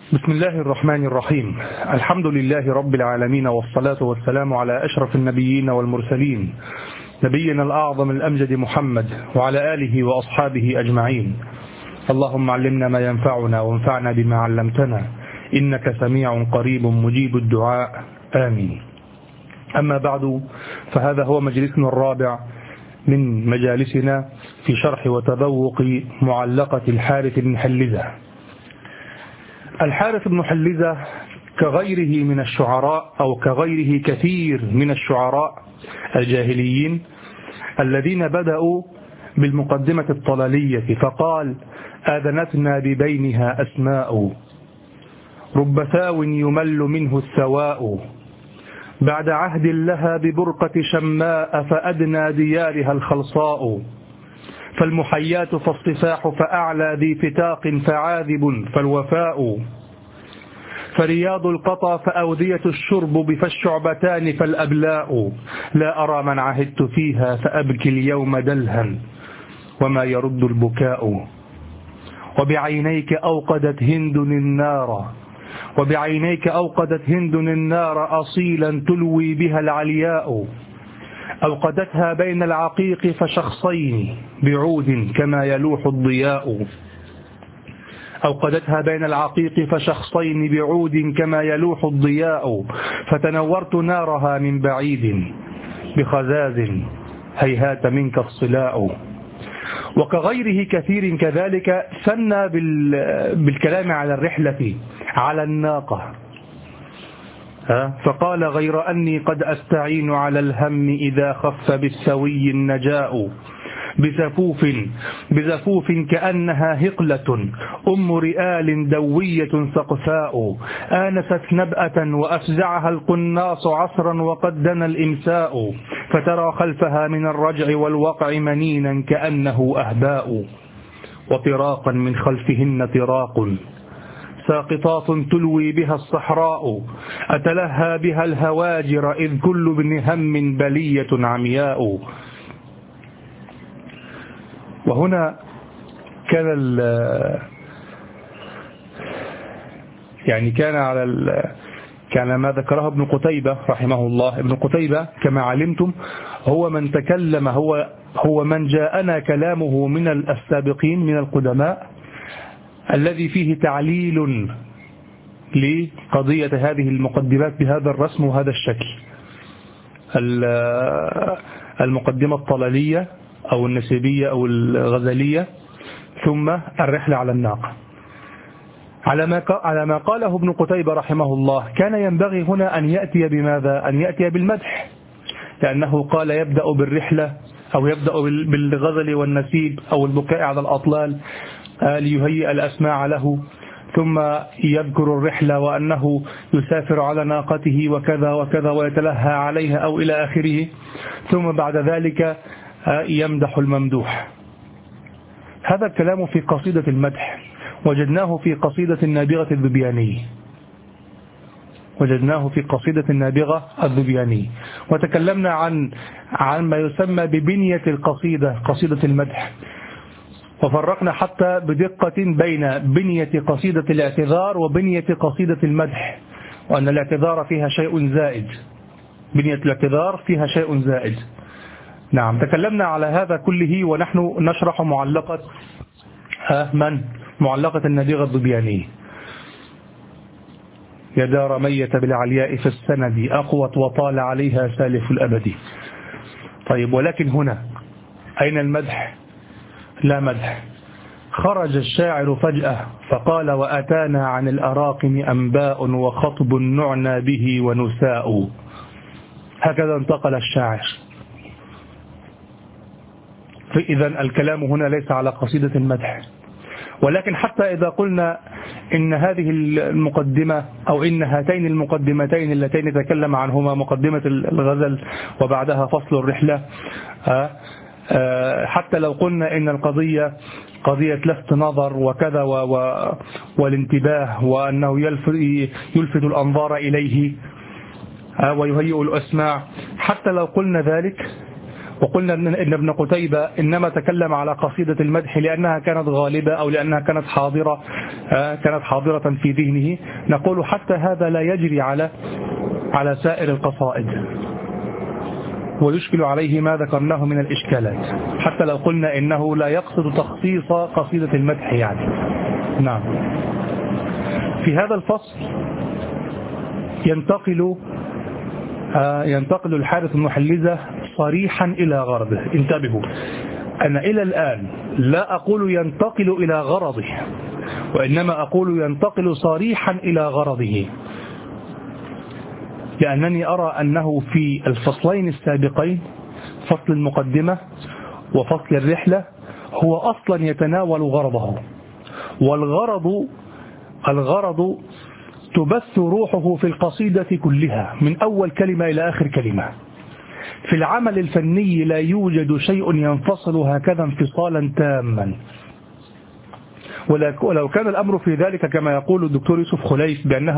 بسم الله الرحمن الرحيم. الحمد لله رب العالمين، والصلاة والسلام على أشرف النبيين والمرسلين، نبينا الأعظم الأمجد محمد وعلى آله وأصحابه أجمعين. اللهم علمنا ما ينفعنا وانفعنا بما علمتنا، إنك سميع قريب مجيب الدعاء، آمين. أما بعد، فهذا هو مجلسنا الرابع من مجالسنا في شرح وتذوق معلقة الحارث بن حلزة. الحارث بن حلزة كغيره من الشعراء، أو كغيره كثير من الشعراء الجاهليين الذين بدأوا بالمقدمة الطلالية، فقال: آذنتنا ببينها أسماء، رب ثاو يمل منه الثواء، بعد عهد لها ببرقة شماء، فأدنى ديارها الخلصاء، فالمحيات فالصفاح فأعلى ذي فتاق، فعاذب فالوفاء، فرياض القطى فأودية الشرب، فالشعبتان فالأبلاء، لا أرى من عهدت فيها فأبكي اليوم دلها، وما يرد البكاء، وبعينيك أوقدت هند النار، وبعينيك أوقدت هند النار أصيلا تلوي بها العلياء، أوقدتها بين العقيق فشخصين بعود كما يلوح الضياء، أوقدتها بين العقيق فشخصين بعود كما يلوح الضياء، فتنورت نارها من بعيد بخزاز هيهات منك الصلاء. وكغيره كثير كذلك ثنى بالكلام على الرحلة على الناقة، فقال: غير أني قد أستعين على الهم إذا خف بالسوي النجاء، بزفوف كأنها هقلة أم رئال دوية سقفاء، آنست نبأة وأفزعها القناص عصرا وقد دنا الإمساء، فترى خلفها من الرجع والوقع منينا كأنه أهباء، وطراقا من خلفهن طراق ساقطات تلوي بها الصحراء، أتلهى بها الهواجر إذ كل ابن هم بلية عمياء. وهنا كان ما ذكره ابن قتيبة رحمه الله. ابن قتيبة كما علمتم هو من تكلم، هو من جاءنا كلامه من السابقين من القدماء، الذي فيه تعليل لقضية هذه المقدمات بهذا الرسم وهذا الشكل، المقدمة الطلالية أو النسيبية أو الغزلية، ثم الرحلة على الناقة. على ما قاله ابن قتيبة رحمه الله، كان ينبغي هنا أن يأتي بماذا؟ أن يأتي بالمدح، لأنه قال يبدأ بالرحلة أو يبدأ بالغزل والنسيب أو البكاء على الأطلال ليهيئ الأسماع له، ثم يذكر الرحلة وأنه يسافر على ناقته وكذا وكذا ويتلهى عليها أو إلى آخره، ثم بعد ذلك يمدح الممدوح. هذا الكلام في قصيدة المدح وجدناه في قصيدة النابغة الذبياني، وتكلمنا عن ما يسمى ببنية القصيدة، قصيدة المدح، وفرقنا حتى بدقة بين بنية قصيدة الاعتذار وبنية قصيدة المدح، وأن الاعتذار فيها شيء زائد، بنية الاعتذار فيها شيء زائد. نعم، تكلمنا على هذا كله ونحن نشرح معلقة معلقة النابغة الذبياني: يا دار مية بالعلياء في السند، أقوت وطال عليها سالف الأبد. طيب، ولكن هنا أين المدح؟ لا مدح. خرج الشاعر فجأة فقال: وأتانا عن الأراقم أنباء، وخطب نعنى به ونساء. هكذا انتقل الشاعر. فإذا الكلام هنا ليس على قصيدة المدح. ولكن حتى إذا قلنا إن هذه المقدمة أو إن هاتين المقدمتين اللتين تكلم عنهما، مقدمة الغزل وبعدها فصل الرحلة، حتى لو قلنا إن القضية قضية لفت نظر وكذا والانتباه، وأنه يلفت الأنظار إليه ويهيئ الأسماع، حتى لو قلنا ذلك وقلنا إن ابن قتيبة إنما تكلم على قصيدة المدح لأنها كانت غالبة أو لأنها كانت حاضرة في ذهنه. نقول حتى هذا لا يجري على سائر القصائد، ويشكل عليه ما ذكرناه من الإشكالات، حتى لو قلنا إنه لا يقصد تخصيص قصيدة المدح يعني. نعم. في هذا الفصل ينتقل الحارث المحلزة صريحا إلى غرضه. انتبهوا، أنا إلى الآن لا أقول ينتقل إلى غرضه، وإنما أقول ينتقل صريحا إلى غرضه، لأنني أرى أنه في الفصلين السابقين، فصل المقدمة وفصل الرحلة، هو أصلا يتناول غرضه، والغرض تبث روحه في القصيدة كلها من أول كلمة إلى آخر كلمة. في العمل الفني لا يوجد شيء ينفصل هكذا انفصالا تاما، ولو كان الأمر في ذلك كما يقول الدكتور يوسف خليف بأنها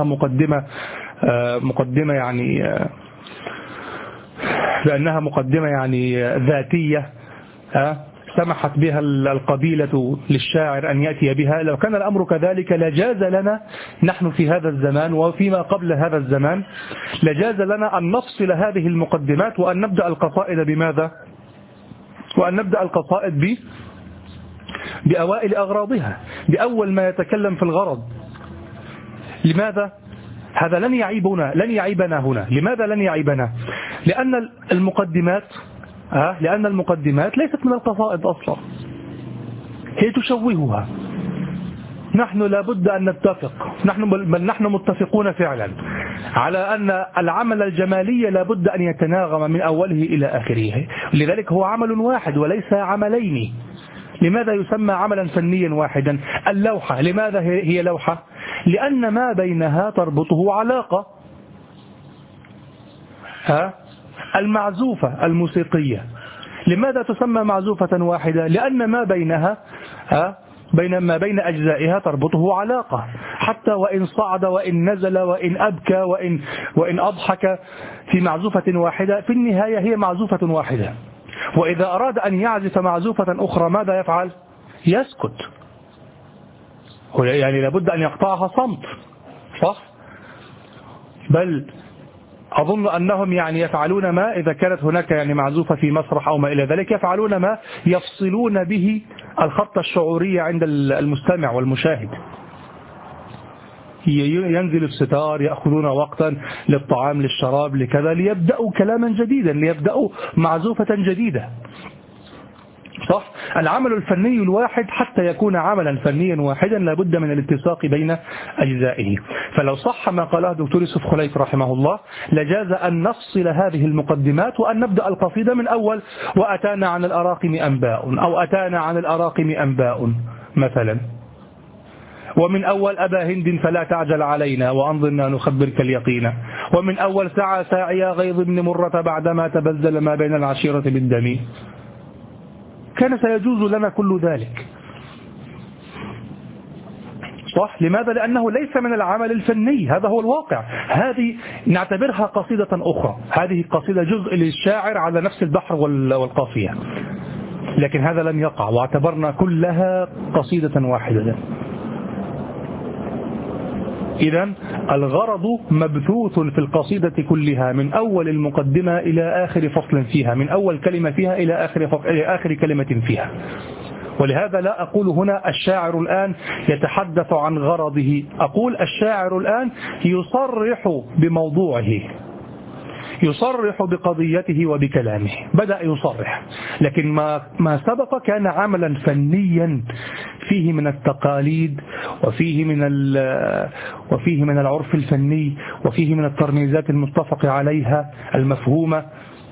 مقدمة يعني ذاتية سمحت بها القبيلة للشاعر أن يأتي بها، لو كان الأمر كذلك لجاز لنا نحن في هذا الزمان وفيما قبل هذا الزمان، لجاز لنا أن نفصل هذه المقدمات وأن نبدأ القصائد بماذا؟ وأن نبدأ القصائد بأوائل أغراضها، بأول ما يتكلم في الغرض. لماذا؟ هذا لن يعيبنا هنا. لماذا لن يعيبنا؟ لأن المقدمات ليست من القصائد أصلا، هي تشوهها. نحن لابد أن نتفق، نحن متفقون فعلا على أن العمل الجمالي لابد أن يتناغم من أوله إلى آخره، لذلك هو عمل واحد وليس عملين. لماذا يسمى عملا فنيا واحدا؟ اللوحة، لماذا هي لوحة؟ لأن ما بينها تربطه علاقة. المعزوفة الموسيقية لماذا تسمى معزوفة واحدة؟ لأن ما بينها ما بين أجزائها تربطه علاقة، حتى وإن صعد وإن نزل وإن أبكى وإن أضحك في معزوفة واحدة، في النهاية هي معزوفة واحدة. وإذا أراد أن يعزف معزوفة أخرى ماذا يفعل؟ يسكت، يعني لابد أن يقطعها صمت، صح؟ بل أظن أنهم يعني يفعلون ما إذا كانت هناك يعني معزوفة في مسرح أو ما إلى ذلك، يفعلون ما يفصلون به الخط الشعوري عند المستمع والمشاهد. ينزل الستار، يأخذون وقتا للطعام للشراب لكذا، ليبدأوا كلاما جديدا، ليبدأوا معزوفة جديدة، صح؟ العمل الفني الواحد حتى يكون عملا فنيا واحدا لابد من الاتساق بين أجزائه. فلو صح ما قاله دكتور يوسف خليف رحمه الله لجاز أن نفصل هذه المقدمات وأن نبدأ القصيدة من أول وأتانا عن الأراقم أنباء، أو أتانا عن الأراقم أنباء مثلا، ومن أول أبا هند فلا تعجل علينا وأنظرنا نخبرك اليقين، ومن أول سعى ساعيا غيظ بن مرة بعدما تبذل ما بين العشيرة بالدم. كان سيجوز لنا كل ذلك، صح؟ لماذا؟ لأنه ليس من العمل الفني، هذا هو الواقع. هذه نعتبرها قصيدة أخرى، هذه قصيدة جزء للشاعر على نفس البحر والقافية، لكن هذا لم يقع واعتبرنا كلها قصيدة واحدة. إذن الغرض مبثوث في القصيدة كلها من أول المقدمة إلى آخر فصل فيها، من أول كلمة فيها إلى آخر كلمة فيها. ولهذا لا أقول هنا الشاعر الآن يتحدث عن غرضه، أقول الشاعر الآن يصرح بموضوعه، يصرح بقضيته وبكلامه، بدأ يصرح. لكن ما سبق كان عملا فنيا فيه من التقاليد وفيه من العرف الفني وفيه من الترميزات المتفق عليها المفهومة،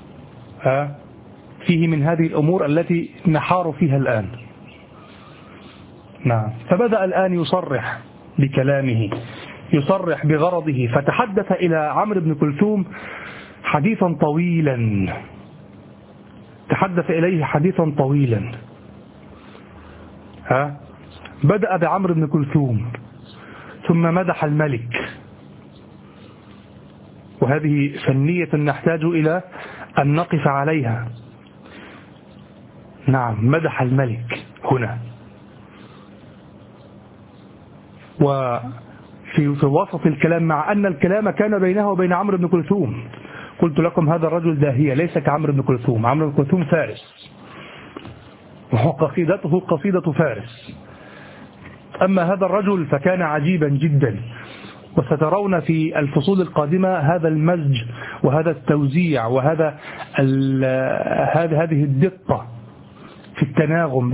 فيه من هذه الأمور التي نحار فيها الآن. نعم. فبدأ الآن يصرح بكلامه، يصرح بغرضه، فتحدث إلى عمرو بن كلثوم حديثا طويلا، تحدث إليه حديثا طويلا. بدأ بعمرو بن كلثوم ثم مدح الملك، وهذه فنية نحتاج إلى أن نقف عليها. نعم، مدح الملك هنا. وفي وسط الكلام، مع أن الكلام كان بينه وبين عمرو بن كلثوم، قلت لكم هذا الرجل داهية ليس كعمرو بن كلثوم. عمرو بن كلثوم فارس، وهو قصيدته قصيدة فارس، أما هذا الرجل فكان عجيبا جدا. وسترون في الفصول القادمة هذا المزج وهذا التوزيع وهذا هذه الدقة في التناغم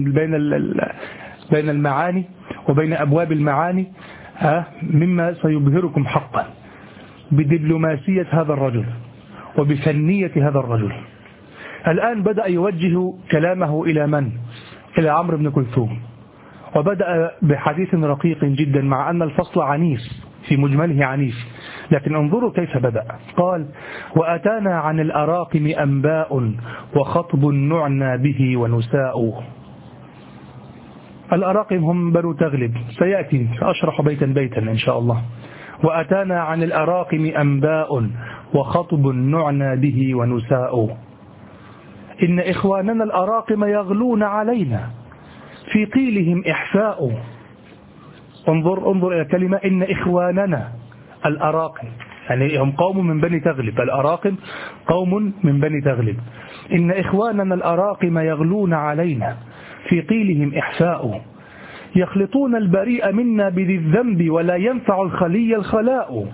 بين المعاني وبين أبواب المعاني، مما سيبهركم حقا بدبلوماسية هذا الرجل وبفنية هذا الرجل. الآن بدأ يوجه كلامه إلى من؟ إلى عمرو بن كلثوم، وبدأ بحديث رقيق جدا، مع أن الفصل عنيف في مجمله عنيف، لكن انظروا كيف بدأ. قال: وأتانا عن الأراقم أنباء وخطب نعنى به ونساء. الأراقم هم بنو تغلب، سيأتي سأشرح بيتا بيتا إن شاء الله. وأتانا عن الأراقم أنباء وخطب نعنى به ونساء، إن إخواننا الأراقم يغلون علينا في قيلهم إحفاء. انظر إلى كلمة إن إخواننا الأراقم، يعني هم قوم من بني تغلب، الأراقم قوم من بني تغلب. إن إخواننا الأراقم يغلون علينا في قيلهم إحفاء، يخلطون البريء منا بذي الذنب ولا ينفع الخلي الخلاء.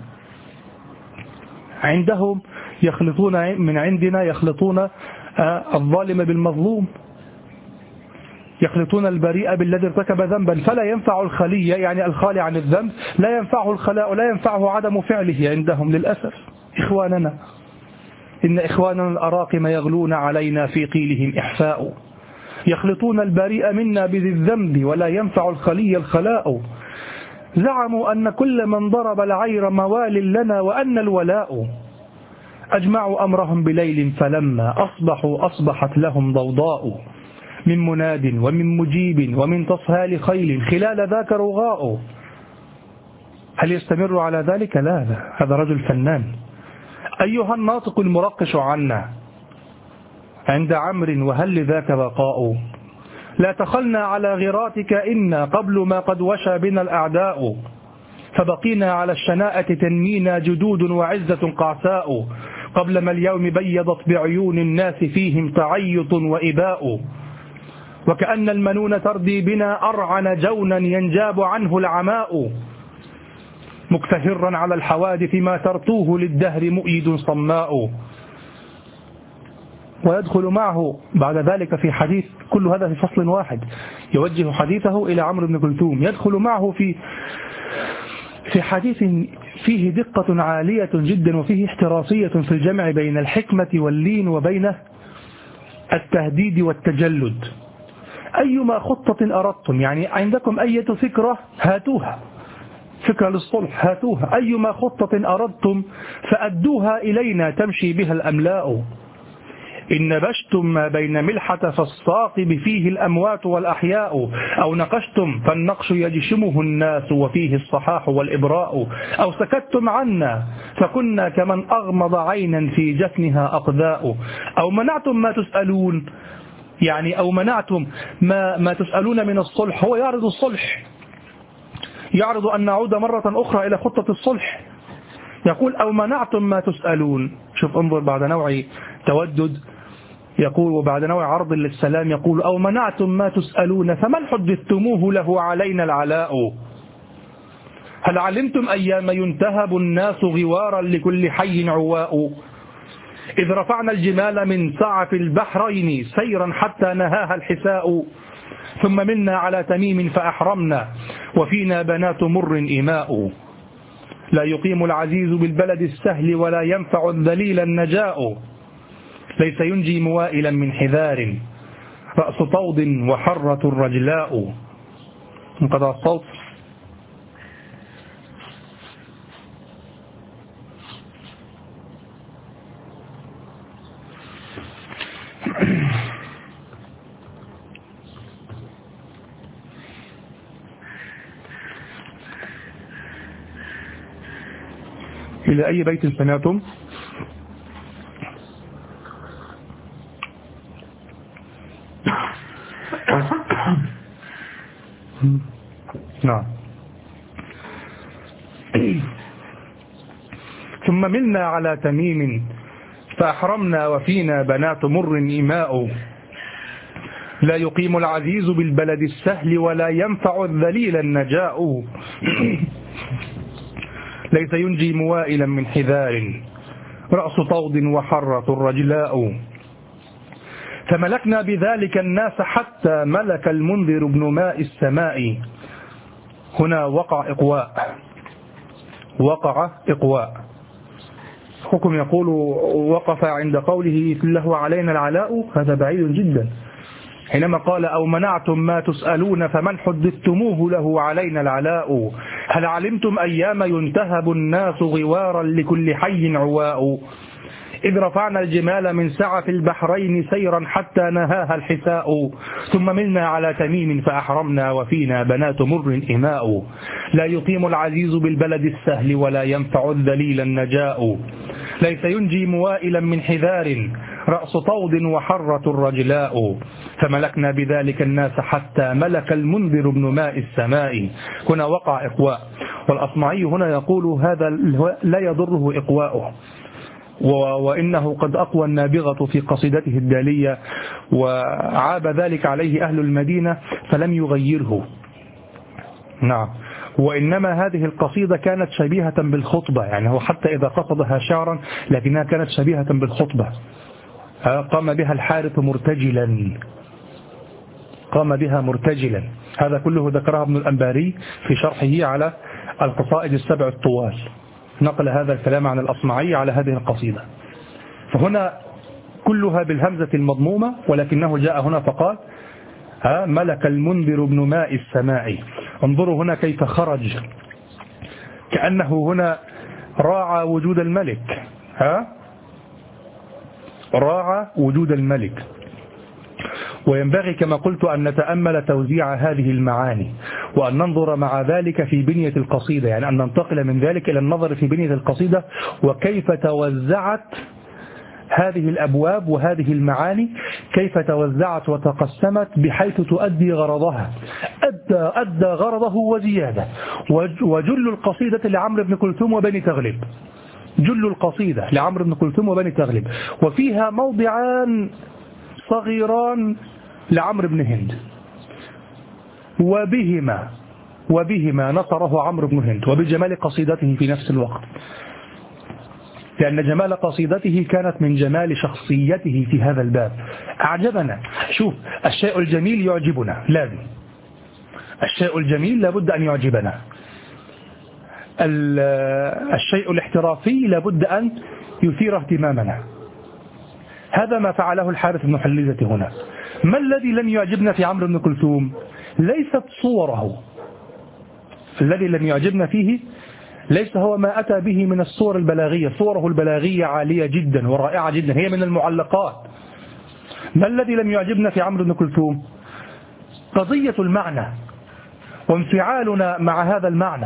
عندهم يخلطون من عندنا، يخلطون الظالم بالمظلوم، يخلطون البريء بالذي ارتكب ذنبا فلا ينفع الخلي، يعني الخالي عن الذنب، لا ينفعه الخلاء ولا ينفعه عدم فعله عندهم للأسف. إخواننا، إن إخواننا الأراقم يغلون علينا في قيلهم إحفاء، يخلطون البريء منا بذي الذنب ولا ينفع الخلي الخلاء. زعموا أن كل من ضرب العير موال لنا وأن الولاء. أجمعوا أمرهم بليل فلما أصبحوا أصبحت لهم ضوضاء، من مناد ومن مجيب ومن تصهال خيل خلال ذاك رغاء. هل يستمر على ذلك؟ لا، هذا رجل فنان. أيها الناطق المرقش عنا عند عمرو وهل لذاك بقاء، لا تخلنا على غراتك إنا قبل ما قد وشى بنا الأعداء، فبقينا على الشناءة تنمينا جدود وعزة قعساء، قبل ما اليوم بيضت بعيون الناس فيهم تعيط وإباء، وكأن المنون تردي بنا أرعن جونا ينجاب عنه العماء، مكتهرا على الحوادث ما ترتوه للدهر مؤيد صماء. ويدخل معه بعد ذلك في حديث، كل هذا في فصل واحد، يوجه حديثه إلى عمرو بن كلثوم، يدخل معه في حديث فيه دقة عالية جدا وفيه احتراسية في الجمع بين الحكمة واللين وبين التهديد والتجلد. أيما خطة أردتم، يعني عندكم أي فكرة هاتوها، فكرة للصلح هاتوها، أيما خطة أردتم فأدوها إلينا تمشي بها الأملاء. إن نبشتم ما بين ملحة فالصاقب فيه الأموات والأحياء، أو نقشتم فالنقش يجشمه الناس وفيه الصحاح والإبراء، أو سكتتم عنا فكنا كمن أغمض عينا في جفنها أقذاء، أو منعتم ما تسألون، يعني أو منعتم ما تسألون من الصلح. هو يعرض الصلح، يعرض أن نعود مرة أخرى إلى خطة الصلح، يقول أو منعتم ما تسألون. شوف انظر بعد نوع تودد يقول، وبعد نوع عرض للسلام يقول أو منعتم ما تسألون فمن حدثتموه له علينا العلاء، هل علمتم أيام ينتهب الناس غوارا لكل حي عواء، إذ رفعنا الجمال من سعف البحرين سيرا حتى نهاها الحساء، ثم منا على تميم فأحرمنا وفينا بنات مر إماء، لا يقيم العزيز بالبلد السهل ولا ينفع الذليل النجاء، ليس ينجي موائلا من حذار رأس طود وحرة الرجلاء. انقضى الصوت. إلى أي بيت سمعتم؟ ثم ملنا على تميم فأحرمنا وفينا بنات مر إماء. لا يقيم العزيز بالبلد السهل ولا ينفع الذليل النجاء. ليس ينجي موائلا من حذار رأس طود وحرة الرجلاء. فملكنا بذلك الناس حتى ملك المنذر بن ماء السماء. هنا وقع إقواء. حكم يقول وقف عند قوله له علينا العلاء، هذا بعيد جدا. حينما قال أو منعتم ما تسألون فمن حدثتموه له علينا العلاء. هل علمتم أيام ينتهب الناس غوارا لكل حي عواء. إذ رفعنا الجمال من سعف البحرين سيرا حتى نهاها الحساء. ثم ملنا على تميم فأحرمنا وفينا بنات مر إماء. لا يقيم العزيز بالبلد السهل ولا ينفع الذليل النجاء. ليس ينجي موائلا من حذار رأس طود وحرة الرجلاء. فملكنا بذلك الناس حتى ملك المنذر بن ماء السماء. هنا وقع إقواء. والأصمعي هنا يقول هذا لا يضره إقواؤه، وإنه قد أقوى النابغة في قصيدته الدالية، وعاب ذلك عليه أهل المدينة فلم يغيره. نعم. وإنما هذه القصيدة كانت شبيهة بالخطبة، يعني هو حتى إذا قصدها شعرا لكنها كانت شبيهة بالخطبة. قام بها الحارث مرتجلا. هذا كله ذكرها ابن الأنباري في شرحه على القصائد السبع الطوال، نقل هذا الكلام عن الأصمعي على هذه القصيدة. فهنا كلها بالهمزة المضمومة، ولكنه جاء هنا فقال ملك المنذر بن ماء السماء. انظروا هنا كيف خرج، كأنه هنا راعى وجود الملك، راعى وجود الملك. وينبغي كما قلت أن نتأمل توزيع هذه المعاني، وأن ننظر مع ذلك في بنية القصيدة، يعني أن ننتقل من ذلك إلى النظر في بنية القصيدة وكيف توزعت هذه الأبواب وهذه المعاني، كيف توزعت وتقسمت بحيث تؤدي غرضها. أدى غرضه وزيادة. وجل القصيدة لعمرو بن كلثوم وبني تغلب، جل القصيدة لعمرو بن كلثوم وبني تغلب، وفيها موضعان صغيران لعمرو بن هند، وبهما نصره عمرو بن هند، وبجمال قصيدته في نفس الوقت، لأن جمال قصيدته كانت من جمال شخصيته في هذا الباب. أعجبنا. شوف، الشيء الجميل يعجبنا، لازم الشيء الجميل لابد أن يعجبنا. الشيء الاحترافي لابد أن يثير اهتمامنا. هذا ما فعله الحارث بن حليزة هنا. ما الذي لم يعجبنا في عمرو بن كلثوم؟ ليست صوره، الذي لم يعجبنا فيه ليس هو ما أتى به من الصور البلاغية. صوره البلاغية عالية جدا ورائعة جدا، هي من المعلقات. ما الذي لم يعجبنا في عمرو بن كلثوم؟ قضية المعنى وانفعالنا مع هذا المعنى.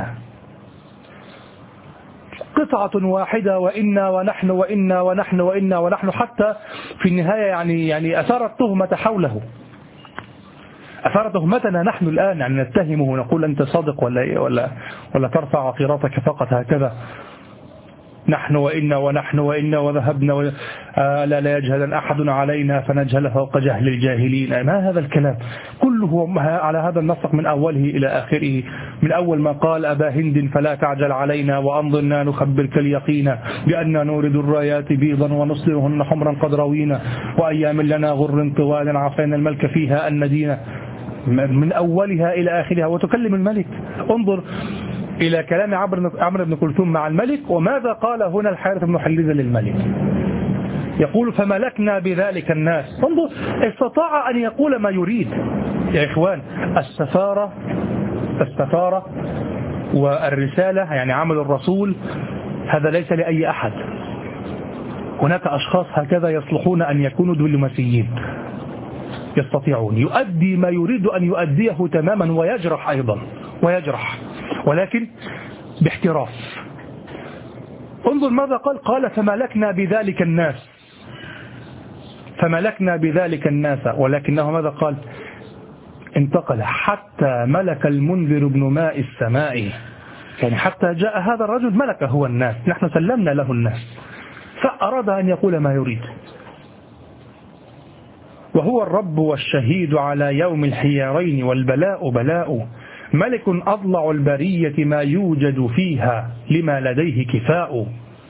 قطعة واحدة وإنا ونحن وإنا ونحن وإنا ونحن، حتى في النهاية يعني أثارت تهمة حوله، أثارت تهمتنا نحن الآن، يعني نتهمه ونقول أنت صادق ولا ترفع عقيرتك فقط هكذا. نحن وإنا ونحن وإنا وذهبنا لا يجهل أحد علينا فنجهل فوق جهل الجاهلين. ما هذا الكلام كله على هذا النسق من أوله إلى آخره، من أول ما قال أبا هند فلا تعجل علينا وأنظرنا نخبرك اليقين بأننا نورد الرايات بيضا ونصلهن حمرا قد روينا وأيام لنا غر طوال عصينا الملك فيها المدينة، من أولها إلى آخرها وتكلم الملك. انظر إلى كلام عمرو بن كلثوم مع الملك، وماذا قال هنا الحارث بن حليزة للملك؟ يقول فملكنا بذلك الناس. انظر، استطاع أن يقول ما يريد. يا إخوان، السفارة والرسالة، يعني عمل الرسول، هذا ليس لأي أحد. هناك أشخاص هكذا يصلحون أن يكونوا دبلوماسيين، يستطيعون يؤدي ما يريد أن يؤديه تماما، ويجرح أيضا، ولكن باحتراف. انظر ماذا قال فملكنا بذلك الناس، ولكنه ماذا قال؟ انتقل حتى ملك المنذر بن ماء السماء. يعني حتى جاء هذا الرجل ملك هو الناس، نحن سلمنا له الناس، فأراد أن يقول ما يريد. وهو الرب والشهيد على يوم الحيارين والبلاء بلاء، ملك أضلع البرية ما يوجد فيها لما لديه كفاء.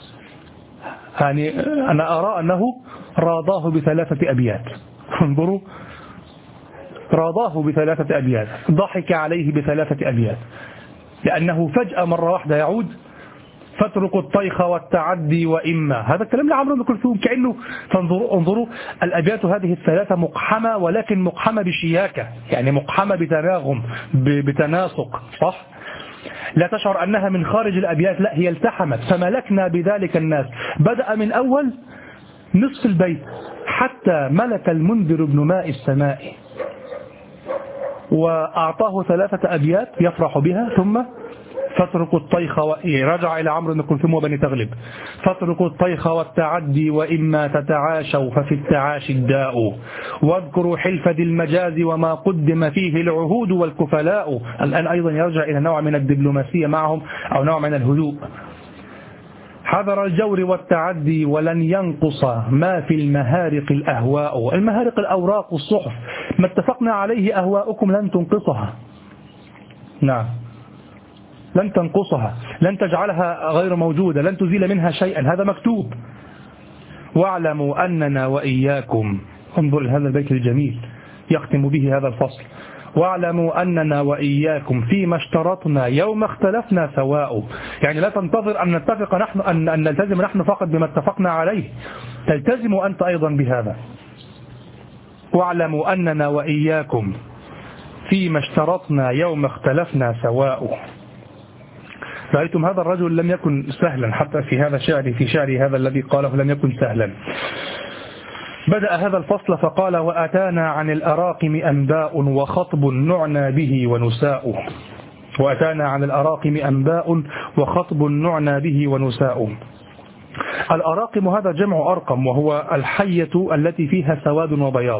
يعني أنا أرى أنه راضاه بثلاثة أبيات. انظروا، راضاه بثلاثة أبيات، ضحك عليه بثلاثة أبيات، لأنه فجأة مرة واحدة يعود فاتركوا الطيخ والتعدي وإما. هذا الكلام لعمرو بن كلثوم، كأنه انظروا الأبيات هذه الثلاثة مقحمة، ولكن مقحمة بشياكة، يعني مقحمة بتناغم بتناسق، صح؟ لا تشعر أنها من خارج الأبيات، لا هي التحمت. فملكنا بذلك الناس، بدأ من أول نصف البيت حتى ملك المنذر بن ماء السماء، وأعطاه ثلاثة أبيات يفرح بها، ثم فاتركوا الطيخ رجع إلى عمرو بن كلثوم وبني تغلب، فاتركوا الطيخ والتعدي وإما تتعاشوا ففي التعاشي الداء، واذكروا حلف ذي المجاز وما قدم فيه العهود والكفلاء. الآن أيضا يرجع إلى نوع من الدبلوماسية معهم أو نوع من الهدوء. حذر الجور والتعدي ولن ينقص ما في المهارق الأهواء. المهارق الأوراق والصحف، ما اتفقنا عليه أهواؤكم لن تنقصها. نعم، لن تنقصها، لن تجعلها غير موجودة، لن تزيل منها شيئا، هذا مكتوب. واعلموا أننا وإياكم، انظر لهذا البيت الجميل يختم به هذا الفصل، واعلموا أننا وإياكم فيما اشترطنا يوم اختلفنا سواء. يعني لا تنتظر أن نتفق نحن، أن نلتزم نحن فقط بما اتفقنا عليه، تلتزم أنت أيضا بهذا. واعلموا أننا وإياكم فيما اشترطنا يوم اختلفنا سواء. رأيتم هذا الرجل لم يكن سهلا، حتى في هذا شعري، في شعري هذا الذي قاله لم يكن سهلا. بدأ هذا الفصل فقال: وأتانا عن الأراقم أنباء وخطب نعنى به ونساء. وأتانا عن الأراقم أنباء وخطب نعنى به ونساء. الأراقم هذا جمع أرقم، وهو الحية التي فيها سواد وبياض.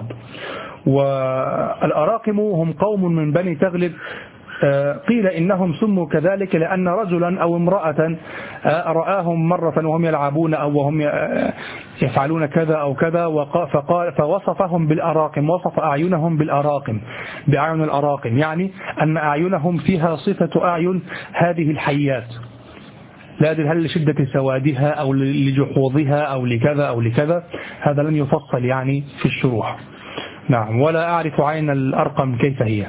والأراقم هم قوم من بني تغلب، قيل إنهم سموا كذلك لأن رجلا أو امرأة رآهم مرة وهم يلعبون أو وهم يفعلون كذا أو كذا، فوصفهم بالأراقم، وصف أعينهم بالأراقم، بأعين الأراقم، يعني أن أعينهم فيها صفة أعين هذه الحيات، لا أدري هل لشدة سوادها أو لجحوظها أو لكذا أو لكذا، هذا لن يفصل يعني في الشروح. نعم، ولا أعرف عين الأرقم كيف هي،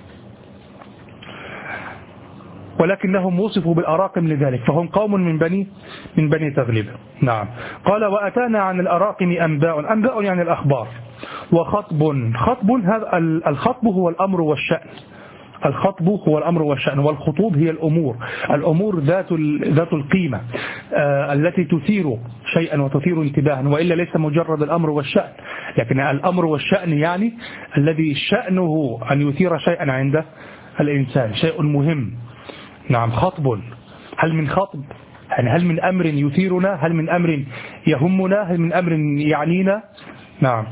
ولكنهم وصفوا بالأراقم لذلك، فهم قوم من بني تغلب. نعم. قال: وأتانا عن الأراقم أنباء. أنباء يعني الأخبار. وخطب، خطب هذا الخطب هو الأمر والشأن. الخطب هو الأمر والشأن، والخطوب هي الأمور ذات القيمة التي تثير شيئا وتثير انتباها، وإلا ليس مجرد الأمر والشأن، لكن الأمر والشأن يعني الذي شأنه أن يثير شيئا عند الإنسان، شيء مهم. نعم، خطب. هل من خطب؟ يعني هل من أمر يثيرنا؟ هل من أمر يهمنا؟ هل من أمر يعنينا؟ نعم.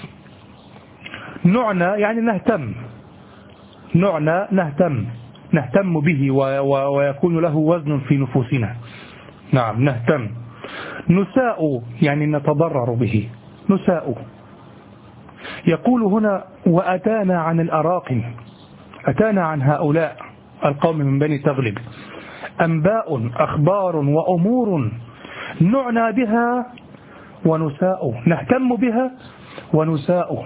نعنى يعني نهتم، نعنى نهتم به ويكون له وزن في نفوسنا. نعم، نهتم. نساء يعني نتضرر به، نساء. يقول هنا: وأتانا عن الأراقم، أتانا عن هؤلاء القوم من بني تغلب أنباء، أخبار وأمور نعنى بها ونساء، نهتم بها ونساء.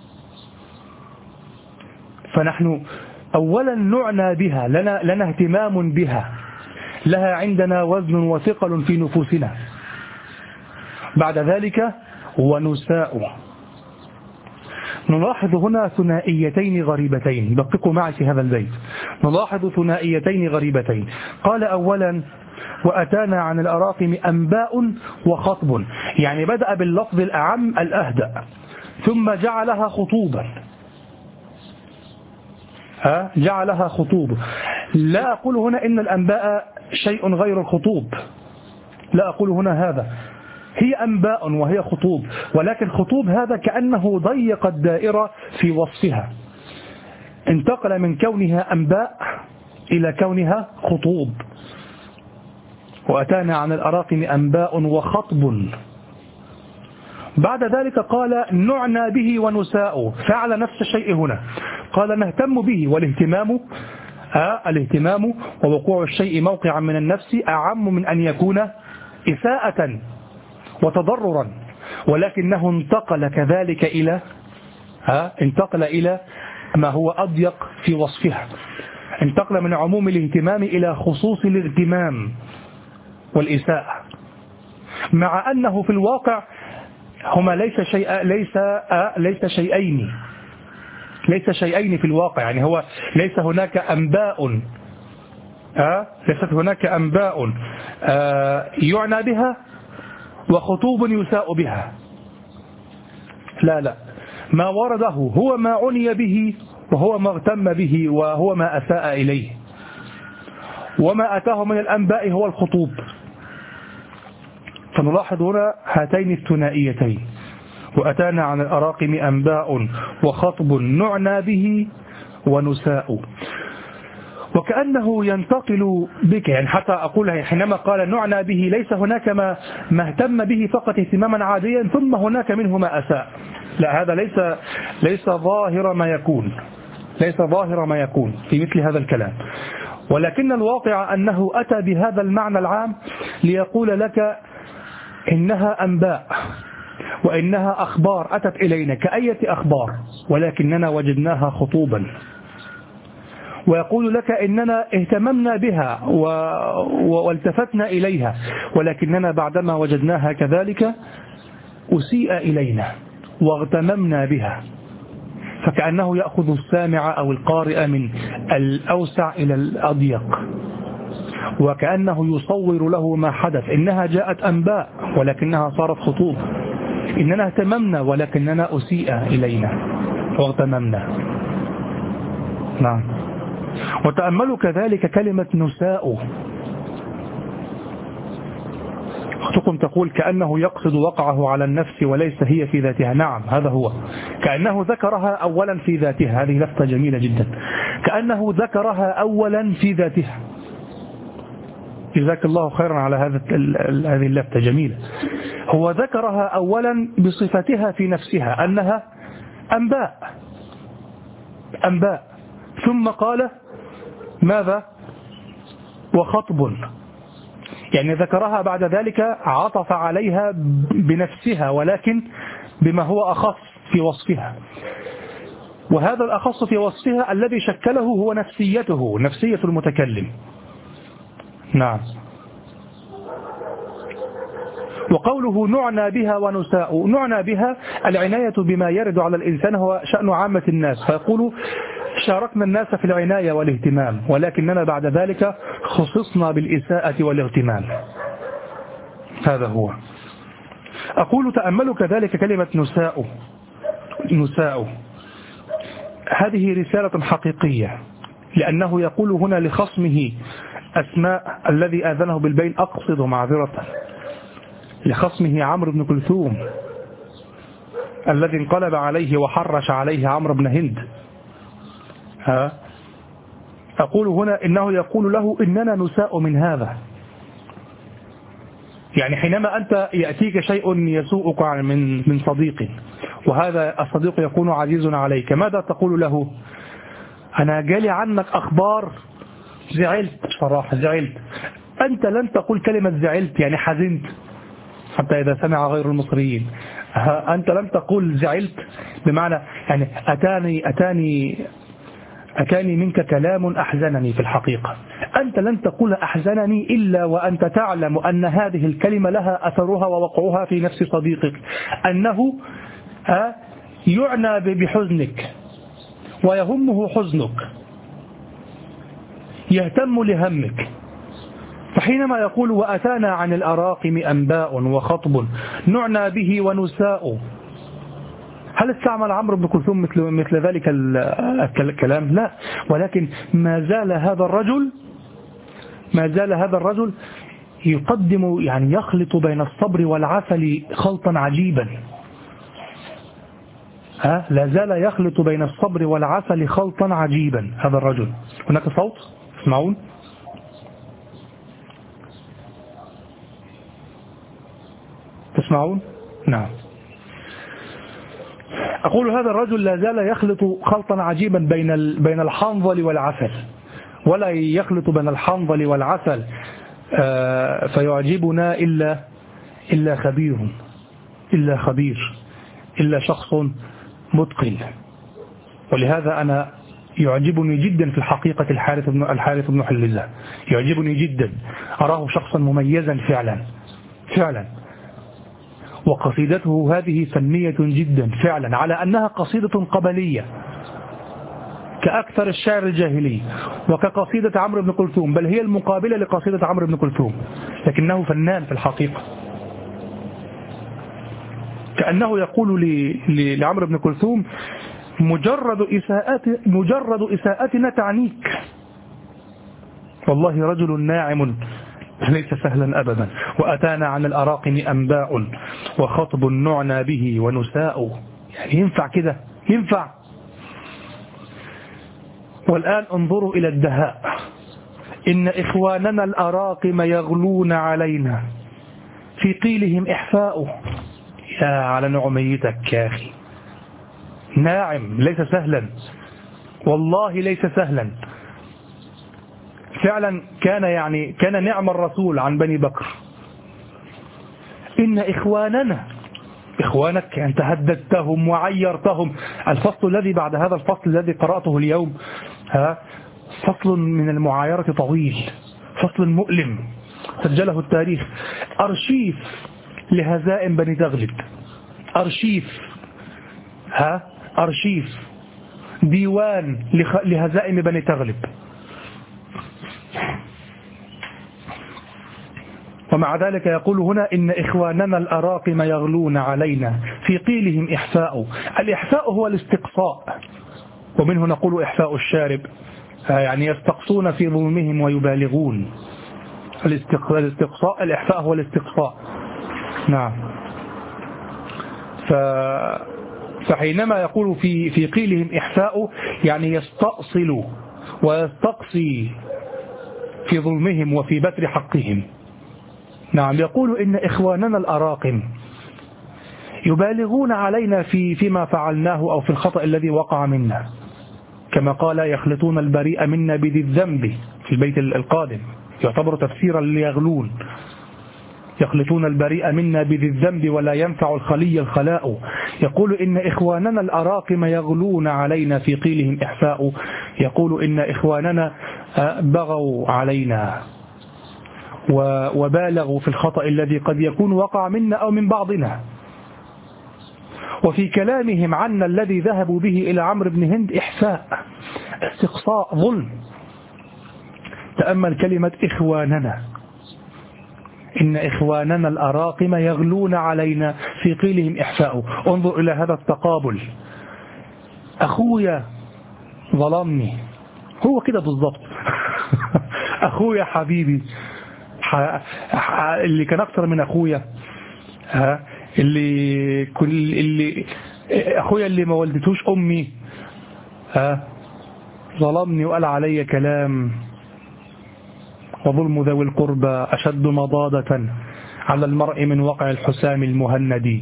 فنحن أولا نعنى بها، لنا اهتمام بها، لها عندنا وزن وثقل في نفوسنا. بعد ذلك ونساء. نلاحظ هنا ثنائيتين غريبتين، دققوا معي في هذا البيت، نلاحظ ثنائيتين غريبتين. قال أولا: وأتانا عن الأراقم أنباء وخطب، يعني بدأ باللفظ الأعم الأهدأ، ثم جعلها خطوبا، جعلها خطوب. لا أقول هنا إن الأنباء شيء غير الخطوب، لا أقول هنا هذا، هي أنباء وهي خطوب، ولكن خطوب هذا كأنه ضيق الدائرة في وصفها، انتقل من كونها أنباء إلى كونها خطوب. وأتانا عن الأراقم أنباء وخطب. بعد ذلك قال نعنى به ونساء، فعل نفس الشيء هنا، قال نهتم به، والاهتمام الاهتمام ووقوع الشيء موقعا من النفس أعم من أن يكون إساءة وتضررا، ولكنه انتقل كذلك إلى ما هو أضيق في وصفها، انتقل من عموم الاهتمام إلى خصوص الاغتمام والإساءة، مع أنه في الواقع هما ليس شيئين في الواقع. يعني هو ليس هناك أنباء ليست هناك أنباء يعنى بها وخطوب يساء بها، لا، ما ورده هو ما عني به وهو ما اغتم به وهو ما أساء إليه، وما أتاه من الأنباء هو الخطوب. فنلاحظ هنا هاتين الثنائيتين، وأتانا عن الأراقم أنباء وخطب نعنى به ونساء. وكأنه ينتقل بك، يعني حتى أقول حينما قال نعنى به ليس هناك ما اهتم به فقط اهتماما عاديا ثم هناك منه ما أساء، لا، هذا ليس ظاهر ما يكون في مثل هذا الكلام، ولكن الواقع أنه أتى بهذا المعنى العام ليقول لك إنها أنباء وإنها أخبار أتت إلينا كأية أخبار، ولكننا وجدناها خطوبا، ويقول لك إننا اهتممنا بها والتفتنا إليها، ولكننا بعدما وجدناها كذلك أسيء إلينا واغتممنا بها. فكأنه يأخذ السامع أو القارئ من الأوسع إلى الأضيق، وكأنه يصور له ما حدث. إنها جاءت أنباء ولكنها صارت خطوب، إننا اهتممنا ولكننا أسيء إلينا واغتممنا. نعم. وتأملوا كذلك كلمة نساء، أختكم تقول كأنه يقصد وقعه على النفس وليس هي في ذاتها. نعم، هذا هو، كأنه ذكرها أولا في ذاتها. هذه لفتة جميلة جدا، كأنه ذكرها أولا في ذاتها. جزاك الله خيرا على هذه اللفتة جميلة. هو ذكرها أولا بصفتها في نفسها أنها أنباء، ثم قال ماذا؟ وخطب، يعني ذكرها بعد ذلك عطف عليها بنفسها ولكن بما هو أخص في وصفها، وهذا الأخص في وصفها الذي شكله هو نفسية المتكلم. نعم. وقوله نعنى بها ونساء، نعنى بها العناية بما يرد على الإنسان هو شأن عامة الناس، فيقول شاركنا الناس في العناية والاهتمام، ولكننا بعد ذلك خصصنا بالإساءة والاغتمام. هذا هو. أقول تأملوا كذلك كلمة نساء، هذه رسالة حقيقية، لأنه يقول هنا لخصمه أسماء الذي آذنه بالبين، أقصد معذرة، لخصمه عمرو بن كلثوم الذي انقلب عليه وحرش عليه عمرو بن هند. أقول هنا إنه يقول له إننا نساء من هذا، يعني حينما أنت يأتيك شيء يسوءك من صديق، وهذا الصديق يكون عزيز عليك، ماذا تقول له؟ أنا جالي عنك أخبار، زعلت صراحة، زعلت. أنت لن تقول كلمة زعلت يعني حزنت، حتى إذا سمع غير المصريين. أنت لم تقول زعلت بمعنى يعني أتاني منك كلام أحزنني. في الحقيقة أنت لن تقول أحزنني إلا وأنت تعلم أن هذه الكلمة لها أثرها ووقعها في نفس صديقك، أنه يعنى بحزنك ويهمه حزنك، يهتم لهمك. فحينما يقول وأتانا عن الأراقم أنباء وخطب نعنى به ونساء، هل استعمل عمرو بن كلثوم مثل ذلك الكلام؟ لا، ولكن ما زال هذا الرجل يقدم، يعني يخلط بين الصبر والعسل خلطا عجيبا. لا زال يخلط بين الصبر والعسل خلطا عجيبا هذا الرجل. هناك صوت، اسمعون. تسمعون؟ نعم. أقول هذا الرجل لا زال يخلط خلطا عجيبا بين الحنظل والعسل، ولا يخلط بين الحنظل والعسل فيعجبنا إلا خبير إلا شخص متقن. ولهذا أنا يعجبني جدا في الحقيقة الحارث بن حلزة، يعجبني جدا، أراه شخصا مميزا فعلا. وقصيدته هذه فنية جدا فعلا، على أنها قصيدة قبلية كأكثر الشعر الجاهلي، وكقصيدة عمرو بن كلثوم، بل هي المقابلة لقصيدة عمرو بن كلثوم، لكنه فنان في الحقيقة. كأنه يقول لعمرو بن كلثوم: مجرد إساءتنا تعنيك، والله رجل ناعم ليس سهلا أبدا، وأتانا عن الأراقم أنباء، وخطب نعنى به ونساء. يعني ينفع كده؟ ينفع؟ والآن انظروا إلى الدهاء: إن إخواننا الأراقم يغلون علينا، في قيلهم إحفاء. يا على نعميتك يا أخي، ناعم ليس سهلا، والله ليس سهلا فعلا. كان نعم الرسول عن بني بكر. إن إخوانك أنت هددتهم وعيرتهم. الفصل الذي بعد هذا الفصل الذي قرأته اليوم فصل من المعايرة طويل، فصل مؤلم سجله التاريخ، أرشيف لهزائم بني تغلب، أرشيف ديوان لهزائم بني تغلب. ومع ذلك يقول هنا: إن إخواننا الأراقم يغلون علينا، في قيلهم إحفاء. الإحفاء هو الاستقصاء، ومنه نقول إحفاء الشارب، يعني يستقصون في ظلمهم ويبالغون. الاستقصاء، الإحفاء هو الاستقصاء. نعم. فحينما يقول في قيلهم إحفاء، يعني يستأصل ويستقصي في ظلمهم وفي بتر حقهم. نعم. يقول: إن إخواننا الأراقم يبالغون علينا فيما فعلناه أو في الخطأ الذي وقع منا، كما قال: يخلطون البريء منا بذي الذنب في البيت القادم، يعتبر تفسيرا ليغلون. يخلطون البريء منا بذي الذنب ولا ينفع الخلي الخلاء. يقول: إن إخواننا الأراقم يغلون علينا، في قيلهم إحفاء. يقول: إن إخواننا بغوا علينا وبالغوا في الخطأ الذي قد يكون وقع منا أو من بعضنا. وفي كلامهم عنا الذي ذهبوا به إلى عمرو بن هند إحفاء، استقصاء، ظلم. تأمل كلمة إخواننا: إن إخواننا الأراقم يغلون علينا، في قيلهم إحفاء. انظر إلى هذا التقابل: أخويا ظلمني، هو كده بالضبط. أخويا حبيبي، اللي كان أكثر من أخويا، اللي أخويا اللي ما ولدتوش أمي، ظلمني وقال علي كلام. وظلم ذوي القربى أشد مضادة على المرء من وقع الحسام المهندي،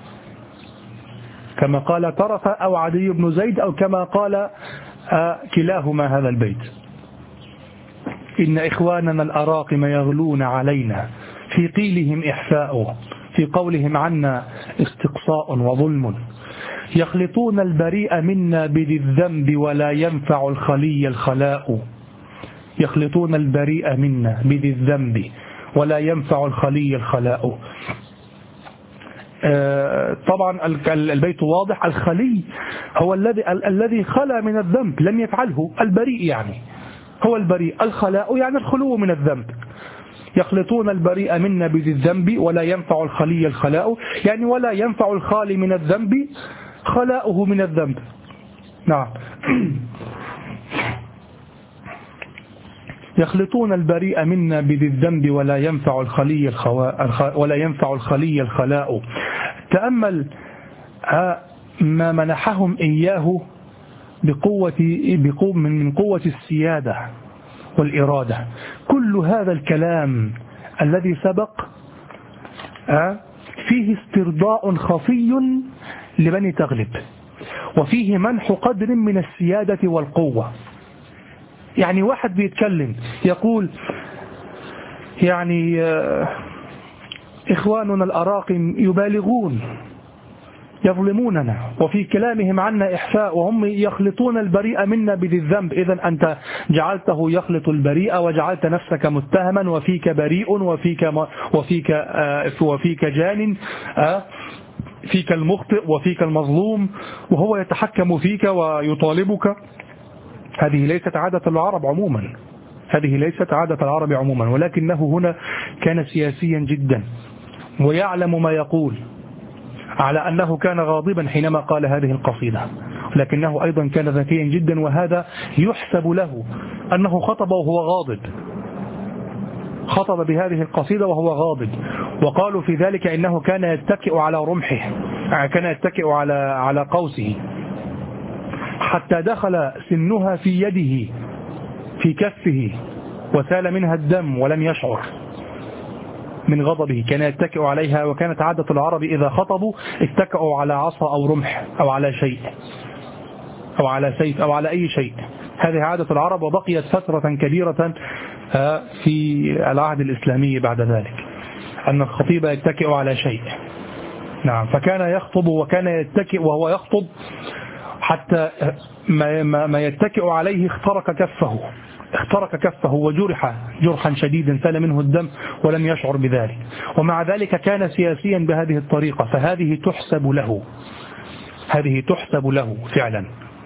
كما قال طرف أو عدي بن زيد، أو كما قال كلاهما هذا البيت. إن إخواننا الأراقم يغلون علينا، في قيلهم إحفاء، في قولهم عنا استقصاء وظلم. يخلطون البريء منا بذي الذنب ولا ينفع الخلي الخلاء. يخلطون البريء منا بذي الذنب ولا ينفع الخلي الخلاء. طبعا البيت واضح. الخلي هو الذي خلا من الذنب، لم يفعله. البريء يعني هو البريء، الخلاء يعني الخلو من الذنب. يخلطون البريء منا بذي الذنب ولا ينفع الخلي الخلاء، يعني ولا ينفع الخالي من الذنب خلاؤه من الذنب. نعم. يخلطون البريء منا بذي الذنب ولا ينفع الخلي الخلاء. تأمل ما منحهم إياه من قوة السيادة والإرادة. كل هذا الكلام الذي سبق فيه استرضاء خفي لبني تغلب، وفيه منح قدر من السيادة والقوة. يعني واحد بيتكلم يقول يعني إخواننا الأراقم يبالغون يظلموننا وفي كلامهم عنا إحفاء، وهم يخلطون البريء منا بذي الذنب. إذن أنت جعلته يخلط البريء وجعلت نفسك متهما، وفيك بريء وفيك جان، فيك المخطئ وفيك المظلوم، وهو يتحكم فيك ويطالبك. هذه ليست عادة العرب عموما، هذه ليست عادة العرب عموما، ولكنه هنا كان سياسيا جدا ويعلم ما يقول، على أنه كان غاضبا حينما قال هذه القصيدة، لكنه أيضا كان ذكيا جدا، وهذا يحسب له أنه خطب وهو غاضب، خطب بهذه القصيدة وهو غاضب. وقالوا في ذلك إنه كان يتكئ على رمحه، كان يتكئ على قوسه حتى دخل سنها في يده في كفه وسال منها الدم ولم يشعر من غضبه، كان يتكئ عليها. وكانت عادة العرب إذا خطبوا اتكئوا على عصا أو رمح أو على شيء أو على سيف أو على أي شيء. هذه عادة العرب، وبقيت فترة كبيرة في العهد الإسلامي بعد ذلك أن الخطيب يتكئ على شيء. نعم، فكان يخطب وكان يتكئ وهو يخطب حتى ما يتكئ عليه اخترق كفه وجرح جرحا شديدا سال منه الدم ولم يشعر بذلك. ومع ذلك كان سياسيا بهذه الطريقة، فهذه تحسب له، هذه تحسب له فعلا.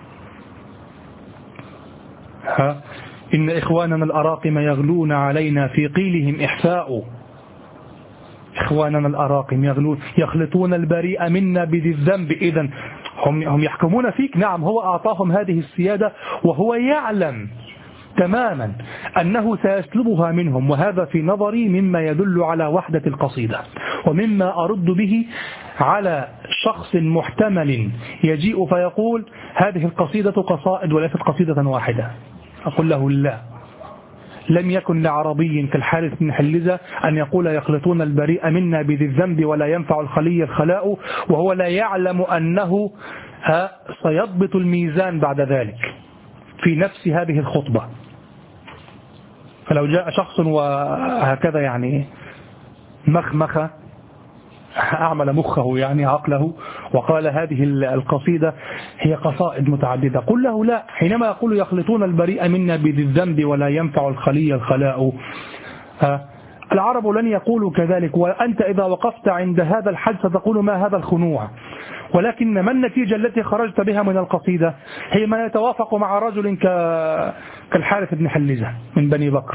إن إخواننا الأراقم يغلون علينا في قيلهم إحفاء. إخواننا الأراقم يغلون، يخلطون البريء منا بذي الذنب. إذن هم يحكمون فيك. نعم، هو أعطاهم هذه السيادة وهو يعلم تماما أنه سيسلبها منهم، وهذا في نظري مما يدل على وحدة القصيدة، ومما أرد به على شخص محتمل يجيء فيقول هذه القصيدة قصائد وليست قصيدة واحدة. أقول له لا، لم يكن لعربي كالحارث بن حلزة أن يقول يخلطون البريء منا بذي الذنب ولا ينفع الخلي الخلاء، وهو لا يعلم أنه سيضبط الميزان بعد ذلك في نفس هذه الخطبة. فلو جاء شخص وهكذا يعني مخ أعمل مخه يعني عقله وقال هذه القصيدة هي قصائد متعددة، قل له لا. حينما يقول يخلطون البريء منا بذي الذنب ولا ينفع الخلي الخلاء، العرب لن يقولوا كذلك، وأنت إذا وقفت عند هذا الحد ستقول ما هذا الخنوع. ولكن ما النتيجة التي خرجت بها من القصيدة؟ هي ما يتوافق مع رجل كالحارث بن حلزة من بني بكر،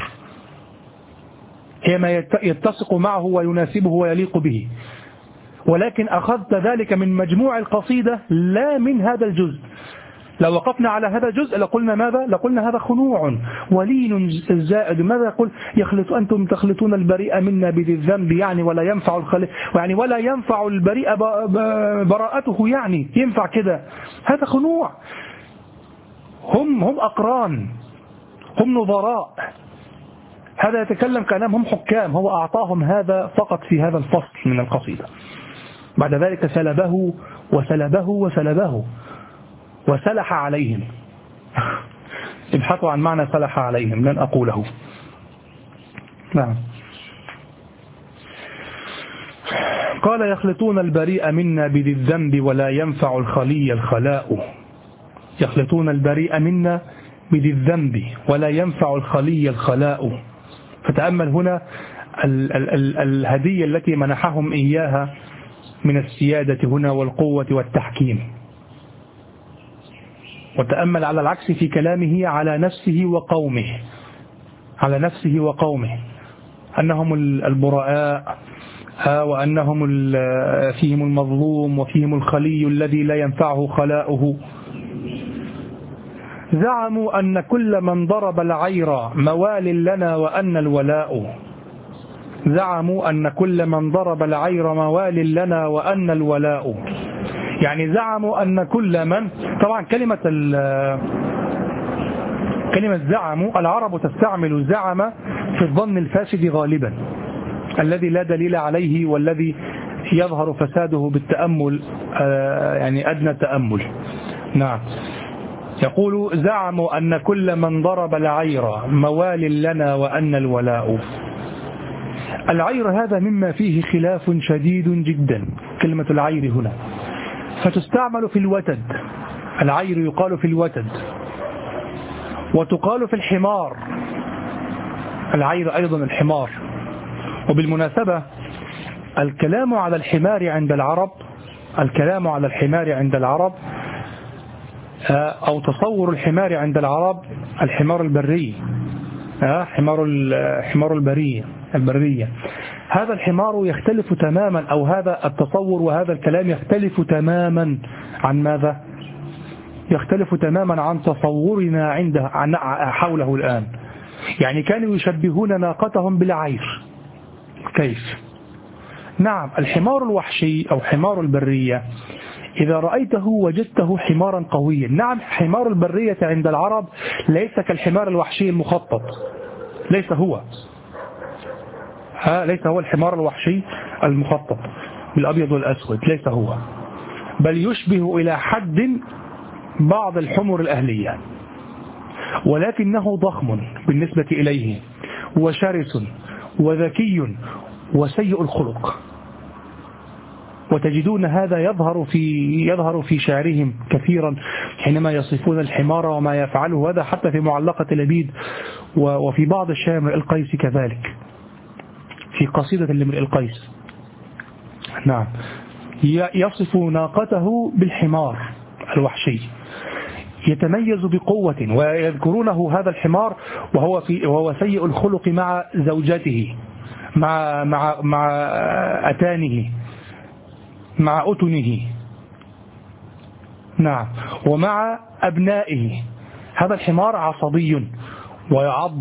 هي ما يتسق معه ويناسبه ويليق به. ولكن أخذت ذلك من مجموع القصيدة لا من هذا الجزء. لو وقفنا على هذا الجزء لقلنا ماذا؟ لقلنا هذا خنوع ولين زائد. ماذا يقول؟ أنتم تخلطون البريء منا بذي الذنب، يعني ولا ينفع يعني ولا ينفع البريء براءته، يعني ينفع كده؟ هذا خنوع. هم أقران، هم نظراء، هذا يتكلم كأنهم هم حكام. هو أعطاهم هذا فقط في هذا الفصل من القصيدة. بعد ذلك سلبه وسلبه وسلبه وسلح عليهم. ابحثوا عن معنى سلح عليهم، لن أقوله. نعم. قال يخلطون البريء منا بذي الذنب ولا ينفع الخلي الخلاء. يخلطون البريء منا بذي الذنب ولا ينفع الخلي الخلاء. فتأمل هنا الهدية التي منحهم إياها من السيادة هنا والقوة والتحكيم. وتأمل على العكس في كلامه على نفسه وقومه، على نفسه وقومه، أنهم البراء، وأنهم فيهم المظلوم وفيهم الخلي الذي لا ينفعه خلاؤه. زعموا أن كل من ضرب العير موال لنا وأن الولاء. زعموا أن كل من ضرب العير موال لنا وأن الولاء، يعني زعموا أن كل من، طبعا كلمة زعموا العرب تستعمل زعم في الظن الفاسد غالبا، الذي لا دليل عليه والذي يظهر فساده بالتأمل، يعني أدنى تأمل. نعم. يقول زعموا أن كل من ضرب العير موال لنا وأن الولاء. العير هذا مما فيه خلاف شديد جدا، كلمة العير هنا فتستعمل في الوتد. العير يقال في الوتد وتقال في الحمار. العير أيضا الحمار. وبالمناسبة الكلام على الحمار عند العرب، الكلام على الحمار عند العرب أو تصور الحمار عند العرب الحمار البري، حمار البرية. هذا الحمار يختلف تماما، أو هذا التصور وهذا الكلام يختلف تماما عن ماذا؟ يختلف تماما عن تصورنا حوله الآن. يعني كانوا يشبهون ناقتهم بالعير. كيف؟ نعم، الحمار الوحشي أو حمار البرية إذا رأيته وجدته حمارا قويا. نعم، حمار البرية عند العرب ليس كالحمار الوحشي المخطط، ليس هو الحمار الوحشي المخطط بالأبيض والأسود، ليس هو، بل يشبه إلى حد بعض الحمر الأهلية، ولكنه ضخم بالنسبة إليه وشرس وذكي وسيء الخلق. وتجدون هذا يظهر في شعرهم كثيرا حينما يصفون الحمار وما يفعله هذا، حتى في معلقة لبيد وفي بعض الشعر امرئ القيس كذلك، في قصيدة لامرئ القيس. نعم، يصف ناقته بالحمار الوحشي يتميز بقوة، ويذكرونه هذا الحمار وهو سيء الخلق مع زوجته، مع أتانه، مع أتنه. نعم، ومع أبنائه. هذا الحمار عصبي ويعض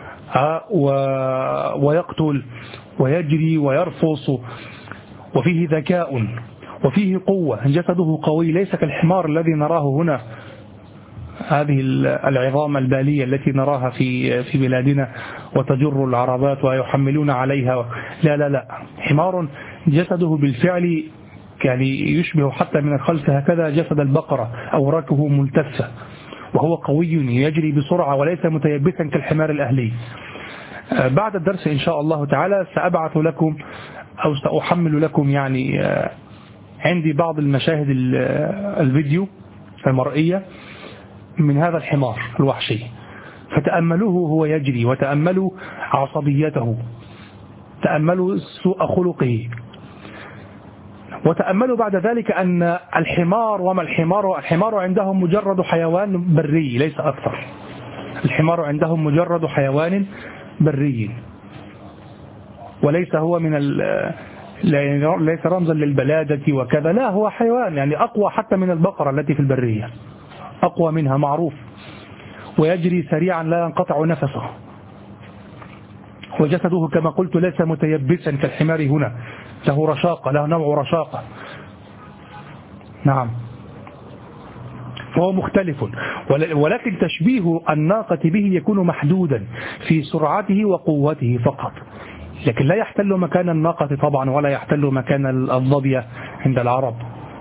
ويقتل ويجري ويرفص، وفيه ذكاء وفيه قوة، جسده قوي، ليس كالحمار الذي نراه هنا، هذه العظام البالية التي نراها في بلادنا وتجر العربات ويحملون عليها. لا لا لا، حمار جسده بالفعل يعني يشبه حتى من الخلف هكذا جسد البقرة، أوراكه ملتفة، وهو قوي يجري بسرعة وليس متيبسا كالحمار الأهلي. بعد الدرس إن شاء الله تعالى سأبعث لكم أو سأحمل لكم يعني عندي بعض المشاهد الفيديو المرئية من هذا الحمار الوحشي، فتأملوه هو يجري، وتأملوا عصبيته، تأملوا سوء خلقه، وتأملوا بعد ذلك أن الحمار وما الحمار عندهم مجرد حيوان بري ليس أكثر. الحمار عندهم مجرد حيوان بري، وليس هو ليس رمزا للبلادة وكذا، لا، هو حيوان يعني أقوى حتى من البقرة التي في البرية، أقوى منها معروف، ويجري سريعا لا ينقطع نفسه، وجسده كما قلت ليس متيبسا كالحمار هنا، له رشاقة، له نوع رشاقة. نعم، وهو مختلف، ولكن تشبيه الناقة به يكون محدودا في سرعته وقوته فقط، لكن لا يحتل مكان الناقة طبعا، ولا يحتل مكان الظبية عند العرب.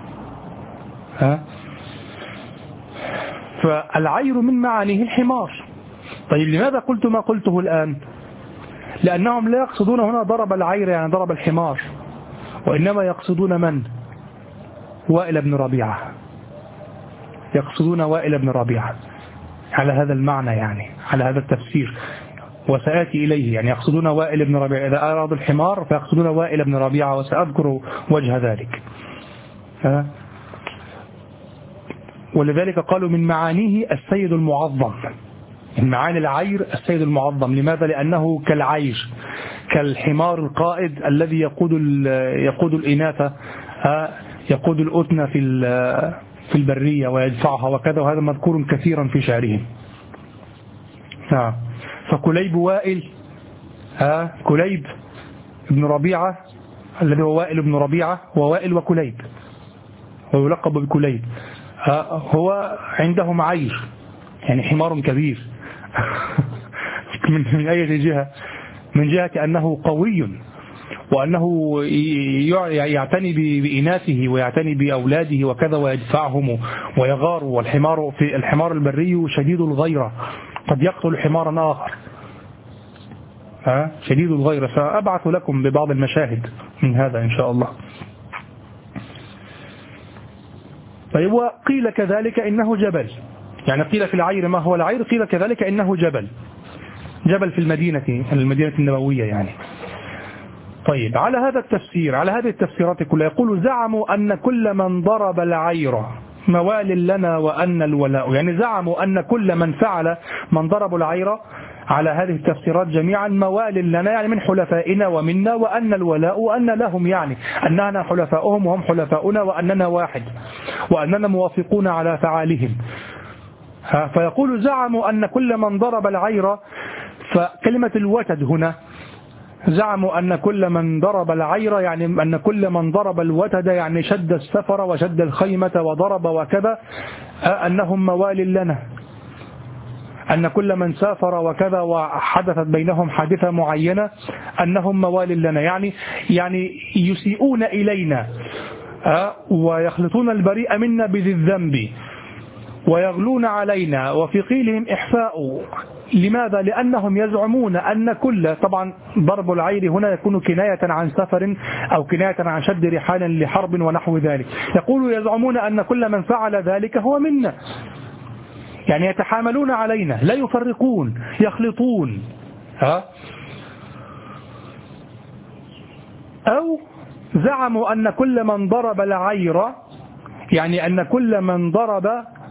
فالعير من معانيه الحمار. طيب لماذا قلت ما قلته الآن؟ لأنهم لا يقصدون هنا ضرب العير يعني ضرب الحمار، وإنما يقصدون من؟ وائل بن ربيعة، يقصدون وائل بن ربيعة على هذا المعنى، يعني على هذا التفسير، وسآتي إليه. يعني يقصدون وائل بن ربيعة إذا أرادوا الحمار، فيقصدون وائل بن ربيعة، وسأذكر وجه ذلك. ولذلك قالوا من معانيه السيد المعظم، من معاني العير السيد المعظم. لماذا؟ لأنه كالعير، كالحمار القائد الذي يقود الإناث، يقود الأتنى في البرية ويدفعها وكذا، وهذا مذكور كثيرا في شعرهم. فكليب وائل، كليب بن ربيعة الذي هو وائل بن ربيعة، ووائل وكليب، ويلقب بكليب، هو عندهم عير يعني حمار كبير من أي جهة؟ من جهة أنه قوي وأنه يعتني بإناثه ويعتني بأولاده وكذا ويدفعهم ويغار. والحمار في الحمار البري شديد الغيرة، قد يقتل حمارا آخر شديد الغيرة. سأبعث لكم ببعض المشاهد من هذا إن شاء الله. طيب، وقيل كذلك إنه جبل، يعني قيل في العير ما هو العير، قيل كذلك إنه جبل في المدينة النبوية يعني. طيب، على هذا التفسير، على هذه التفسيرات كلها، يقول زعموا أن كل من ضرب العير موال لنا وأن الولاء، يعني زعموا أن كل من فعل من ضرب العير على هذه التفسيرات جميعا موال لنا، يعني من حلفائنا ومنا، وأن الولاء وأن لهم، يعني أننا حلفاؤهم وهم حلفاؤنا، وأننا واحد، وأننا موافقون على فعالهم. فيقول زعموا أن كل من ضرب العير، فكلمة الوتد هنا زعموا أن كل من ضرب العير يعني أن كل من ضرب الوتد، يعني شد السفر وشد الخيمة وضرب وكذا، أنهم موال لنا، أن كل من سافر وكذا وحدثت بينهم حادثة معينة أنهم موال لنا، يعني يسيئون إلينا ويخلطون البريء منا بذي الذنب ويغلون علينا، وفي قيلهم إحفاء. لماذا؟ لأنهم يزعمون أن كل، طبعا ضرب العير هنا يكون كناية عن سفر أو كناية عن شد رحال لحرب ونحو ذلك. يقول يزعمون أن كل من فعل ذلك هو منا، يعني يتحاملون علينا، لا يفرقون، يخلطون. أو زعموا أن كل من ضرب العير، يعني أن كل من ضرب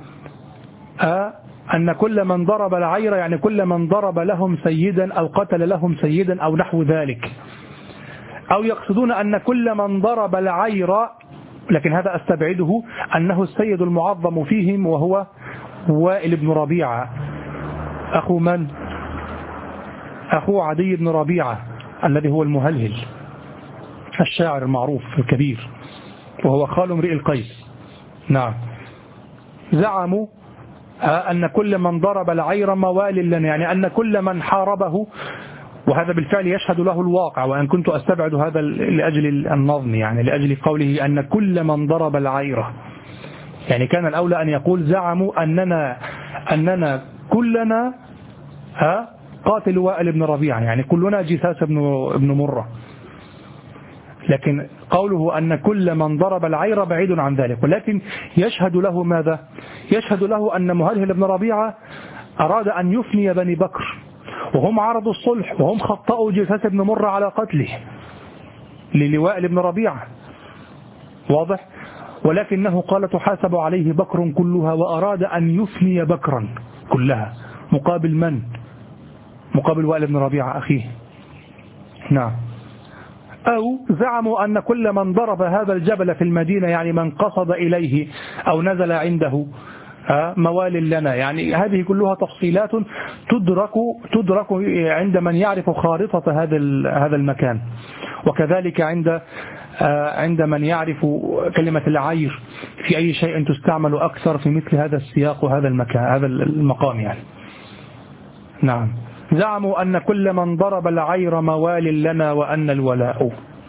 العير يعني كل من ضرب لهم سيدا أو قتل لهم سيدا أو نحو ذلك. أو يقصدون أن كل من ضرب العير، لكن هذا أستبعده، أنه السيد المعظم فيهم وهو وائل بن ربيعة، أخو من؟ أخو عدي بن ربيعة الذي هو المهلهل الشاعر المعروف الكبير، وهو خال امرئ القيس. نعم، زعموا أن كل من ضرب العير موال لنا، يعني أن كل من حاربه، وهذا بالفعل يشهد له الواقع، وأن كنت أستبعد هذا لأجل النظم، يعني لأجل قوله أن كل من ضرب العير، يعني كان الأولى أن يقول زعموا أننا كلنا قاتل وائل بن ربيعة، يعني كلنا جثاث بن مرة. لكن قوله أن كل من ضرب العير بعيد عن ذلك، ولكن يشهد له ماذا؟ يشهد له أن مهلهل بن ربيعة أراد أن يفني بني بكر، وهم عرضوا الصلح، وهم خطأوا جثاث بن مرة على قتله لوائل بن ربيعة، واضح؟ ولكنه قال تحاسب عليه بكر كلها، وأراد أن يفني بكرا كلها مقابل من؟ مقابل وائل بن ربيعة أخيه. نعم. أو زعموا أن كل من ضرب هذا الجبل في المدينة، يعني من قصد إليه أو نزل عنده، موال لنا، يعني هذه كلها تفصيلات تدرك عند من يعرف خارطة هذا المكان، وكذلك عند من يعرف كلمة العير في أي شيء تستعمل أكثر في مثل هذا السياق وهذا المكان، هذا المقام يعني. نعم، زعموا أن كل من ضرب العير موال لنا وأن الولاء.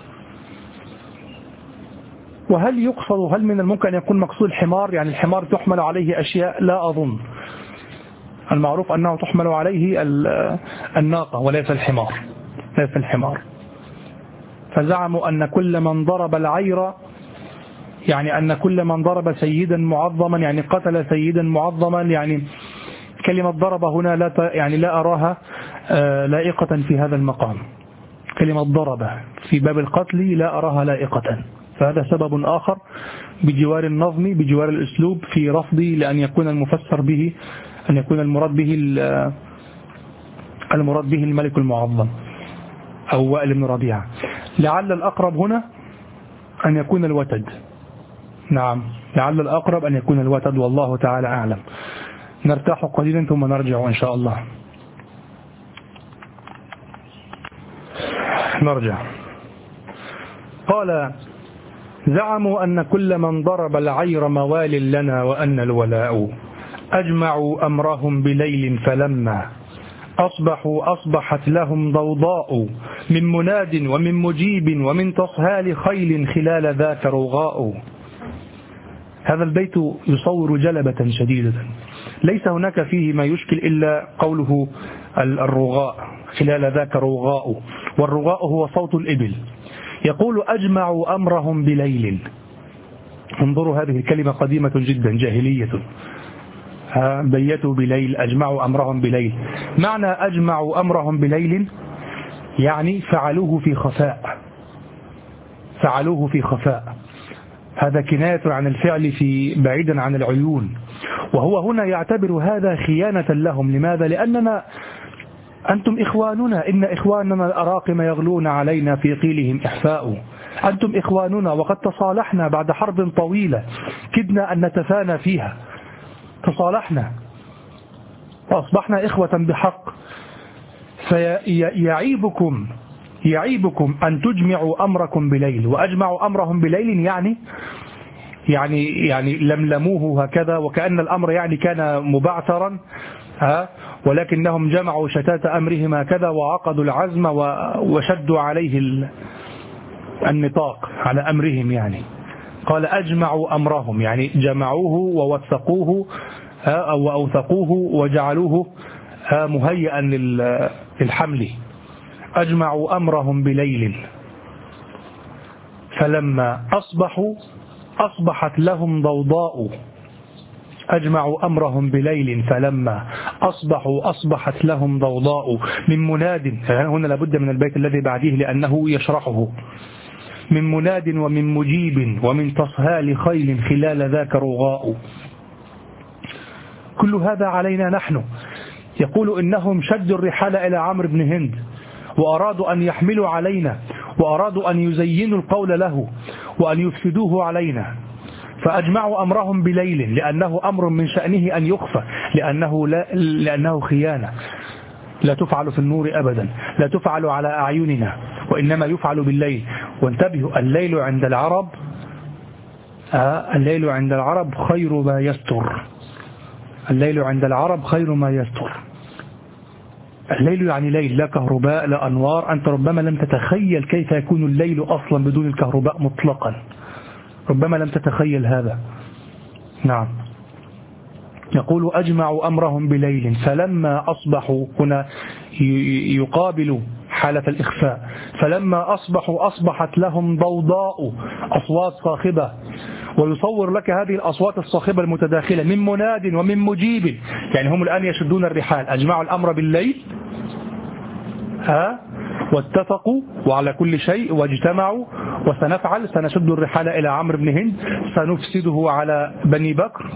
وهل يقصد، هل من الممكن أن يكون مقصود الحمار؟ يعني الحمار تحمل عليه أشياء؟ لا أظن، المعروف أنه تحمل عليه الناقة وليس الحمار، ليس الحمار. فزعموا أن كل من ضرب العير يعني أن كل من ضرب سيدا معظما، يعني قتل سيدا معظما، يعني كلمة ضرب هنا لا أراها لائقة في هذا المقام. كلمة ضرب في باب القتل لا أراها لائقة، فهذا سبب آخر بجوار النظم، بجوار الأسلوب في رفضي لأن يكون المفسر به، أن يكون المراد به الملك المعظم أو وائل بن ربيعة. لعل الأقرب هنا أن يكون الوتد. نعم، لعل الأقرب أن يكون الوتد، والله تعالى أعلم. نرتاح قليلا ثم نرجع إن شاء الله. نرجع. قال زعموا أن كل من ضرب العير موال لنا وأن الولاء، أجمعوا أمرهم بليل فلما أصبحت لهم ضوضاء، من مناد ومن مجيب ومن تصهال خيل خلال ذاك رغاء. هذا البيت يصور جلبة شديدة ليس هناك فيه ما يشكل إلا قوله الرغاء، خلال ذاك رغاء، والرغاء هو صوت الإبل. يقول أجمعوا أمرهم بليل. انظروا هذه الكلمة قديمة جدا جاهلية. بيتوا بليل، أجمعوا أمرهم بليل. معنى أجمعوا أمرهم بليل يعني فعلوه في خفاء، فعلوه في خفاء. هذا كناية عن الفعل في بعيدا عن العيون، وهو هنا يعتبر هذا خيانة لهم. لماذا؟ لأننا أنتم إخواننا، إن إخواننا الأراقم يغلون علينا في قيلهم إحفاء. أنتم إخواننا وقد تصالحنا بعد حرب طويلة كدنا أن نتفانى فيها، تصالحنا وأصبحنا إخوة بحق. فيعيبكم أن تجمعوا أمركم بليل. وأجمعوا أمرهم بليل يعني لملموه هكذا، وكأن الأمر يعني كان مبعثرا، ولكنهم جمعوا شتات أمرهم هكذا وعقدوا العزم وشدوا عليه النطاق على أمرهم. يعني قال أجمعوا أمرهم يعني جمعوه ووثقوه أو أوثقوه وجعلوه مهيئا للحمل. أجمعوا أمرهم بليل فلما أصبحوا أصبحت لهم ضوضاء. أجمعوا أمرهم بليل فلما أصبحوا أصبحت لهم ضوضاء. من مناد، هنا لابد من البيت الذي بعديه لأنه يشرحه. من مناد ومن مجيب ومن تصهال خيل خلال ذاك رغاء. كل هذا علينا نحن. يقول إنهم شدوا الرحال إلى عمرو بن هند وأرادوا أن يحملوا علينا، وأرادوا أن يزينوا القول له وأن يفسدوه علينا، فأجمعوا أمرهم بليل لأنه أمر من شأنه أن يخفى، لأنه خيانة لا تفعل في النور أبدا، لا تفعل على أعيننا، وإنما يفعل بالليل. وانتبهوا، الليل عند العرب الليل عند العرب خير ما يستر. الليل عند العرب خير ما يستر. الليل يعني ليل، لا كهرباء لا أنوار. أنت ربما لم تتخيل كيف يكون الليل أصلا بدون الكهرباء مطلقا، ربما لم تتخيل هذا. نعم. يقول أجمعوا أمرهم بليل فلما أصبحوا، هنا يقابل حالة الإخفاء. فلما أصبحوا أصبحت لهم ضوضاء، أصوات صاخبة، ويصور لك هذه الأصوات الصاخبة المتداخلة. من مناد ومن مجيب، يعني هم الآن يشدون الرحال. أجمعوا الأمر بالليل واتفقوا وعلى كل شيء واجتمعوا، وسنفعل، سنشد الرحال إلى عمرو بن هند، سنفسده على بني بكر.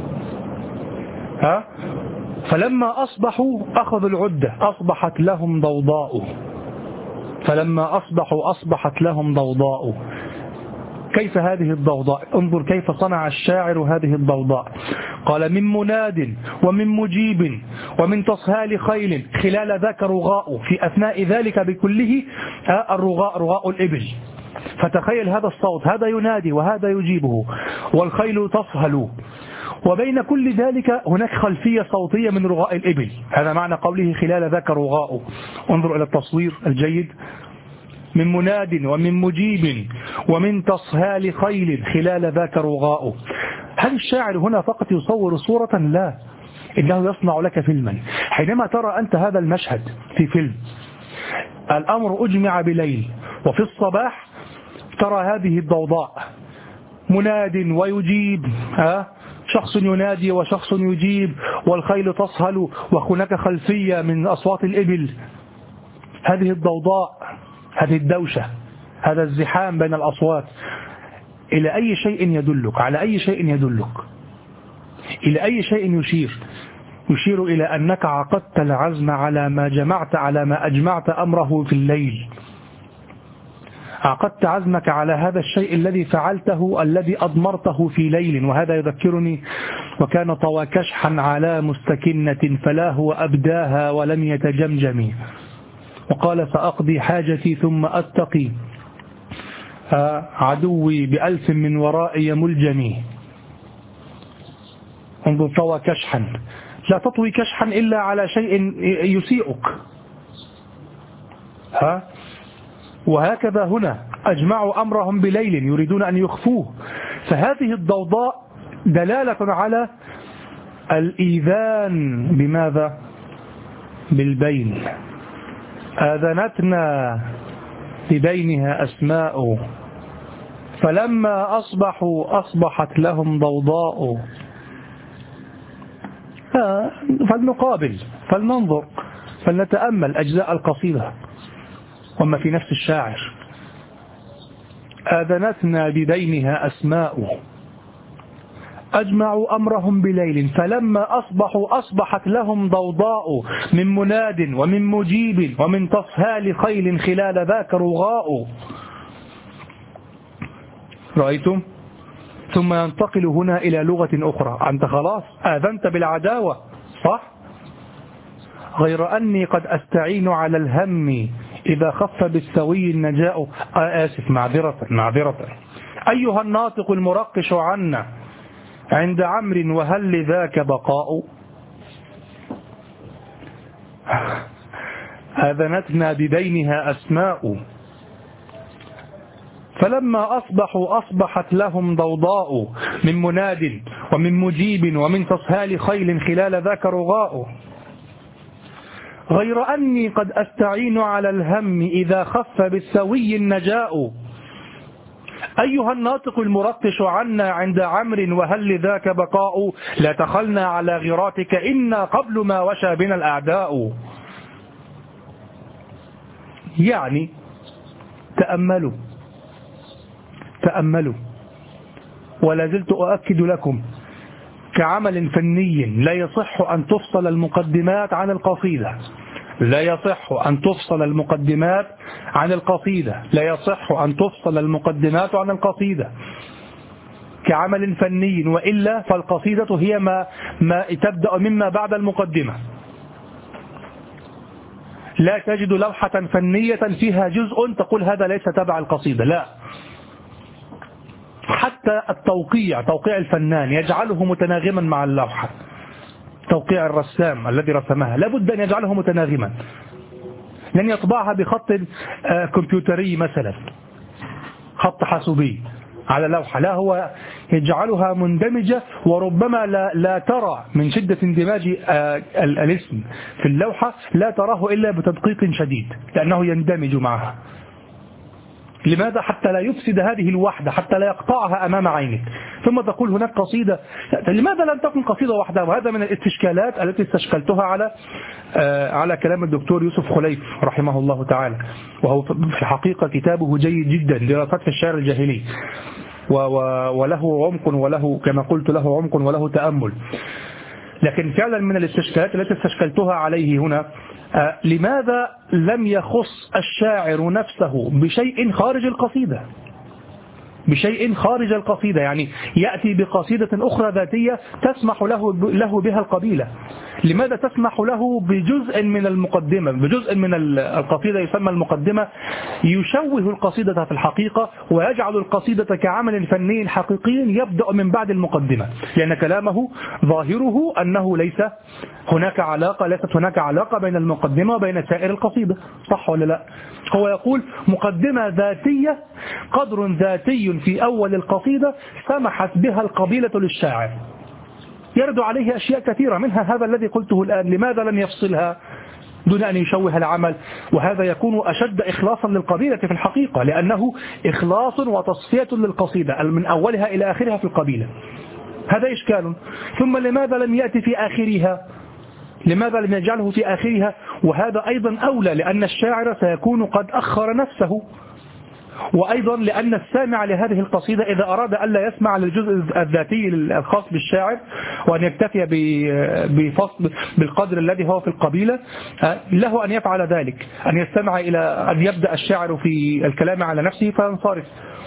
فلما أصبحوا أخذوا العدة، أصبحت لهم ضوضاء. فلما أصبحوا أصبحت لهم ضوضاء. كيف هذه الضوضاء؟ انظر كيف صنع الشاعر هذه الضوضاء. قال من مناد ومن مجيب ومن تصهال خيل خلال ذاك رغاء. في أثناء ذلك بكله الرغاء، رغاء الإبل. فتخيل هذا الصوت، هذا ينادي وهذا يجيبه، والخيل تصهل، وبين كل ذلك هناك خلفية صوتية من رغاء الإبل. هذا معنى قوله خلال ذاك رغاء. انظر إلى التصوير الجيد. من مناد ومن مجيب ومن تصهال خيل خلال ذاك رغاء. هل الشاعر هنا فقط يصور صورة؟ لا، إنه يصنع لك فيلما. حينما ترى أنت هذا المشهد في فيلم، الأمر أجمع بليل، وفي الصباح ترى هذه الضوضاء، مناد ويجيب، شخص ينادي وشخص يجيب، والخيل تصهل، وهناك خلفية من أصوات الإبل. هذه الضوضاء، هذه الدوشة، هذا الزحام بين الأصوات، إلى أي شيء يدلك؟ على أي شيء يدلك؟ إلى أي شيء يشير إلى أنك عقدت العزم على ما أجمعت أمره في الليل. عقدت عزمك على هذا الشيء الذي فعلته، الذي أضمرته في ليل. وهذا يذكرني: وكان طوى كشحا على مستكنة فلا هو أبداها ولم يتجمجم، وقال سأقضي حاجتي ثم أتقي عدوي بألف من ورائي ملجمي. انظر، طوى كشحا. لا تطوي كشحا إلا على شيء يسيئك. وهكذا هنا أجمعوا أمرهم بليل يريدون أن يخفوه. فهذه الضوضاء دلالة على الإيذان بماذا؟ بالبين. آذنتنا ببينها أسماء فلما أصبحوا أصبحت لهم ضوضاء. فلنقابل، فلننظر، فلنتأمل أجزاء القصيدة وما في نفس الشاعر. آذنتنا ببينها أسماء أجمعوا أمرهم بليل فلما أصبحوا أصبحت لهم ضوضاء من مناد ومن مجيب ومن تصهال خيل خلال ذاك رغاء. رأيتم؟ ثم ينتقل هنا إلى لغة أخرى. أنت خلاص آذنت بالعداوة صح؟ غير أني قد أستعين على الهم إذا خف بالسوي النجاء. آسف، معذرة. أيها الناطق المرقش عنا عند عمرو وهل لذاك بقاء. آذنتنا ببينها أسماء فلما أصبحوا أصبحت لهم ضوضاء من مناد ومن مجيب ومن تصهال خيل خلال ذاك رغاء. غير أني قد أستعين على الهم إذا خف بالسوي النجاء. أيها الناطق المرقش عنا عند عمرو وهل لذاك بقاء. لا تخلنا على غراتك إنا قبل ما وشى بنا الأعداء. يعني تأملوا ولا زلت أؤكد لكم كعمل فني لا يصح أن تفصل المقدمات عن القصيدة. لا يصح أن تفصل المقدمات عن القصيدة. لا يصح أن تفصل المقدمات عن القصيدة كعمل فني، وإلا فالقصيدة هي ما تبدأ مما بعد المقدمة. لا تجد لوحة فنية فيها جزء تقول هذا ليس تبع القصيدة، لا. حتى توقيع الفنان يجعله متناغما مع اللوحة. توقيع الرسام الذي رسمها لابد أن يجعله متناغما. لن يطبعها بخط كمبيوتري مثلا، خط حاسوبي على لوحة، لا، هو يجعلها مندمجة، وربما لا ترى من شدة اندماج الاسم في اللوحة لا تراه إلا بتدقيق شديد لأنه يندمج معها. لماذا؟ حتى لا يفسد هذه الوحدة، حتى لا يقطعها أمام عينك. ثم تقول هناك قصيدة، لماذا لم تكن قصيدة واحدة؟ وهذا من الاستشكالات التي استشكلتها على كلام الدكتور يوسف خليف رحمه الله تعالى، وهو في حقيقة كتابه جيد جدا، دراسات في الشعر الجاهلي، وله عمق، وله كما قلت له عمق وله تأمل. لكن فعلا من الاستشكالات التي استشكلتها عليه هنا، لماذا لم يخص الشاعر نفسه بشيء خارج القصيدة؟ بشيء خارج القصيدة، يعني يأتي بقصيدة أخرى ذاتية تسمح له بها القبيلة. لماذا تسمح له بجزء من المقدمة، بجزء من القصيدة يسمى المقدمة، يشوه القصيدة في الحقيقة ويجعل القصيدة كعمل فني حقيقي يبدأ من بعد المقدمة، لأن كلامه ظاهره أنه ليست هناك علاقة بين المقدمة وبين سائر القصيدة، صح ولا لا؟ هو يقول مقدمة ذاتية، قدر ذاتي في أول القصيدة سمحت بها القبيلة للشاعر، يرد عليه أشياء كثيرة منها هذا الذي قلته الآن. لماذا لم يفصلها دون أن يشوه العمل؟ وهذا يكون أشد إخلاصا للقبيلة في الحقيقة، لأنه إخلاص وتصفية للقصيدة من أولها إلى آخرها في القبيلة. هذا إشكال. ثم لماذا لم يأتي في آخرها؟ لماذا لم يجعله في آخرها؟ وهذا أيضا أولى، لأن الشاعر سيكون قد أخر نفسه، وأيضا لأن السامع لهذه القصيدة إذا أراد ألا يسمع للجزء الذاتي الخاص بالشاعر وأن يكتفي بفصل بالقدر الذي هو في القبيلة، له أن يفعل ذلك، أن يستمع إلى أن يبدأ الشاعر في الكلام على نفسه فينصرف.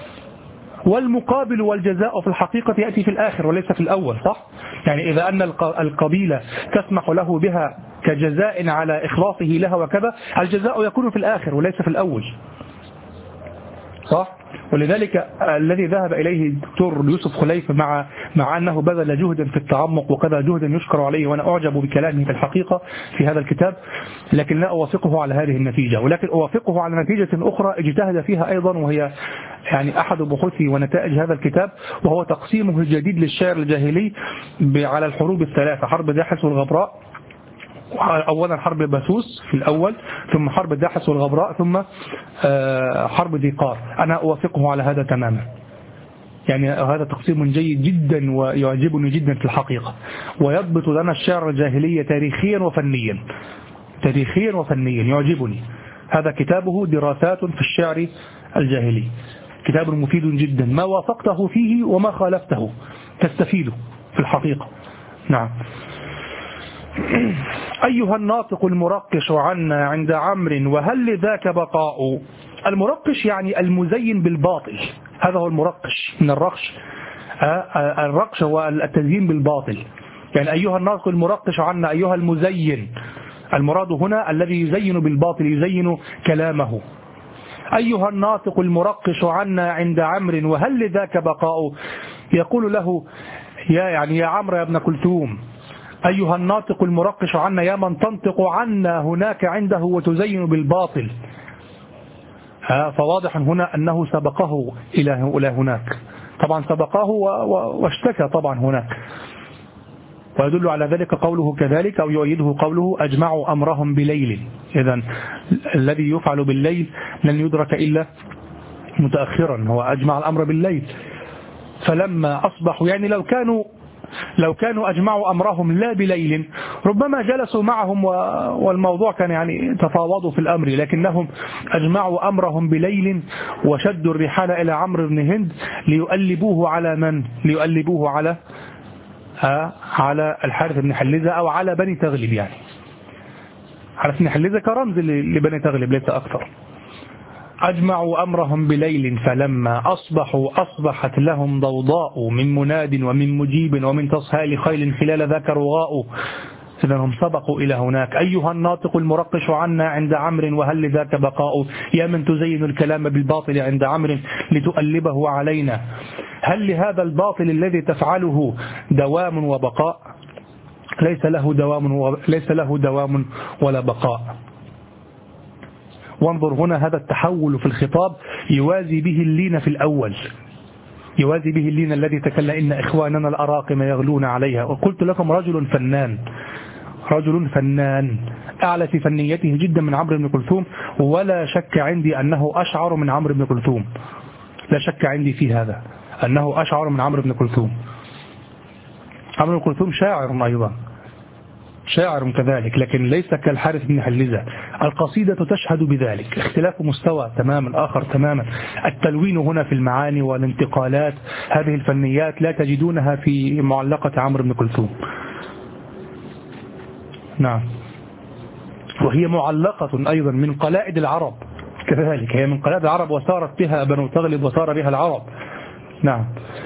والمقابل والجزاء في الحقيقة يأتي في الآخر وليس في الأول، صح؟ يعني إذا أن القبيلة تسمح له بها كجزاء على إخلاصه لها وكذا، الجزاء يكون في الآخر وليس في الأول، صح؟ ولذلك الذي ذهب إليه الدكتور يوسف خليف مع أنه بذل جهدا في التعمق وكذا جهدا يشكر عليه، وأنا أعجب بكلامه في الحقيقة في هذا الكتاب، لكن لا أوافقه على هذه النتيجة، ولكن أوافقه على نتيجة أخرى اجتهد فيها أيضا، وهي يعني أحد بحوثي ونتائج هذا الكتاب، وهو تقسيمه الجديد للشعر الجاهلي على الحروب الثلاثة: حرب داحس والغبراء، أولا حرب باسوس في الأول، ثم حرب داحس والغبراء، ثم حرب ذي قار. أنا أوافقه على هذا تماما، يعني هذا تقسيم جيد جدا ويعجبني جدا في الحقيقة، ويضبط لنا الشعر الجاهلي تاريخيا وفنيا، تاريخيا وفنيا يعجبني. هذا كتابه دراسات في الشعر الجاهلي، كتاب مفيد جدا، ما وافقته فيه وما خالفته تستفيد في الحقيقة. نعم. أيها الناطق المرقش عنا عند عمرو وهل لذاك بقاء. المرقش يعني المزين بالباطل، هذا هو المرقش من الرقش. الرقش هو التزيين بالباطل، يعني أيها الناطق المرقش عنا، أيها المزين، المراد هنا الذي يزين بالباطل، يزين كلامه. أيها الناطق المرقش عنا عند عمرو وهل لذاك بقاء، يقول له يا عمرو يا ابن كلثوم، أيها الناطق المرقش عنا، يا من تنطق عنا هناك عنده وتزين بالباطل. فواضح هنا أنه سبقه إلى هناك، طبعا سبقه واشتكى طبعا هناك، ويدل على ذلك قوله كذلك، أو يؤيده قوله أجمعوا أمرهم بليل. إذن الذي يفعل بالليل لن يدرك إلا متأخرا، هو أجمع الأمر بالليل. فلما أصبحوا، يعني لو كانوا أجمعوا أمرهم لا بليل ربما جلسوا معهم والموضوع كان يعني تفاوضوا في الأمر، لكنهم أجمعوا أمرهم بليل وشدوا الرحال إلى عمرو بن هند ليؤلبوه على من؟ ليؤلبوه على الحارث بن حلزة، أو على بني تغلب، يعني حارث بن حلزة كرمز لبني تغلب ليس أكثر. أجمعوا أمرهم بليل فلما أصبحوا أصبحت لهم ضوضاء من مناد ومن مجيب ومن تصهال خيل خلال ذاك رغاء. إذن هم سبقوا إلى هناك. أيها الناطق المرقش عنا عند عمرو وهل لذاك بقاء، يا من تزين الكلام بالباطل عند عمرو لتؤلبه علينا، هل لهذا الباطل الذي تفعله دوام وبقاء؟ ليس له دوام ولا بقاء. وانظر هنا هذا التحول في الخطاب يوازي به اللين في الأول، يوازي به اللين الذي تكلم إن إخواننا الأراقم يغلون عليها. وقلت لكم رجل فنان أعلى في فنيته جدا من عمرو بن كلثوم، ولا شك عندي أنه أشعر من عمرو بن كلثوم، لا شك عندي في هذا أنه أشعر من عمرو بن كلثوم. عمرو بن كلثوم شاعر أيضا، شاعر كذلك، لكن ليس كالحارث بن حلزة. القصيدة تشهد بذلك، اختلاف مستوى تماما آخر تماما. التلوين هنا في المعاني والانتقالات، هذه الفنيات لا تجدونها في معلقة عمرو بن كلثوم. نعم. وهي معلقة أيضا من قلائد العرب كذلك، هي من قلائد العرب وسارت بها بنو تغلب وسار بها العرب. نعم.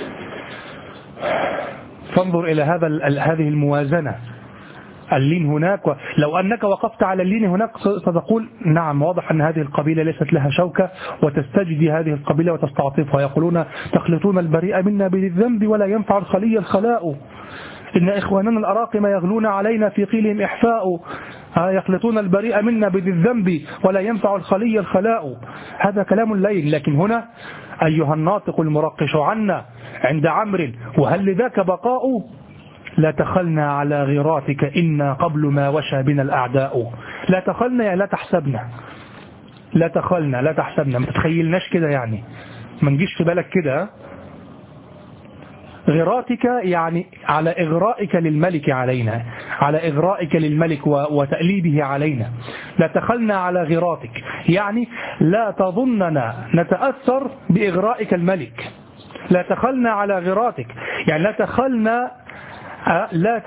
فانظر إلى هذه الموازنة، اللين هناك، لو أنك وقفت على اللين هناك ستقول نعم واضح أن هذه القبيلة ليست لها شوكة، وتستجدي هذه القبيلة وتستعطفها. يقولون تخلطون البريء منا بالذنب ولا ينفع الخلي الخلاء، إن إخواننا الأراقم يغلون علينا في قيلهم إحفاء، يخلطون البريء منا بالذنب ولا ينفع الخلي الخلاء. هذا كلام الليل. لكن هنا أيها الناطق المرقش عنا عند عمرو وهل لذاك بقاء، لا تخلنا على غيراتك إنا قبل ما وشى بنا الأعداء. لا تخلنا يعني لا تحسبنا، لا تخلنا لا تحسبنا، ما تتخيلناش كده، يعني ما نجيش في بالك كده. غيراتك يعني على إغرائك للملك علينا، على إغرائك للملك وتأليبه علينا. لا تخلنا على غيراتك يعني لا تظننا نتأثر بإغرائك الملك. لا تخلنا على غيراتك يعني لا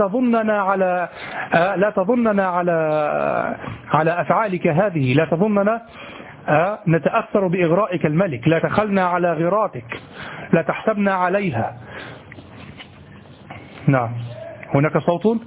تظننا على أفعالك هذه، لا تظننا نتأثر بإغرائك الملك. لا تخلنا على غيراتك، لا تحسبنا عليها. نعم. هناك صوت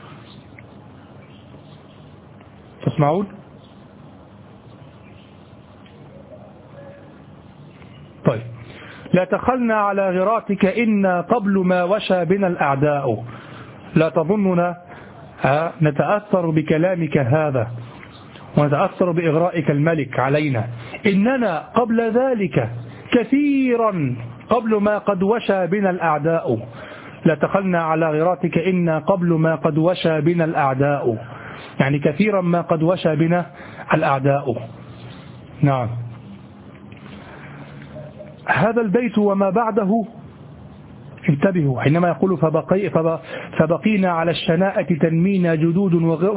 تسمعون؟ طيب. لا تخلنا على غراتك إنا قبل ما وشى بنا الأعداء. لا تظننا نتأثر بكلامك هذا ونتأثر بإغرائك الملك علينا، إننا قبل ذلك كثيرا قبل ما قد وشى بنا الأعداء. لا تخلنا على غراتك إنا قبل ما قد وشى بنا الأعداء، يعني كثيرا ما قد وشى بنا الأعداء. نعم. هذا البيت وما بعده، انتبهوا حينما يقول فبقينا على الشناءة تنمينا جدود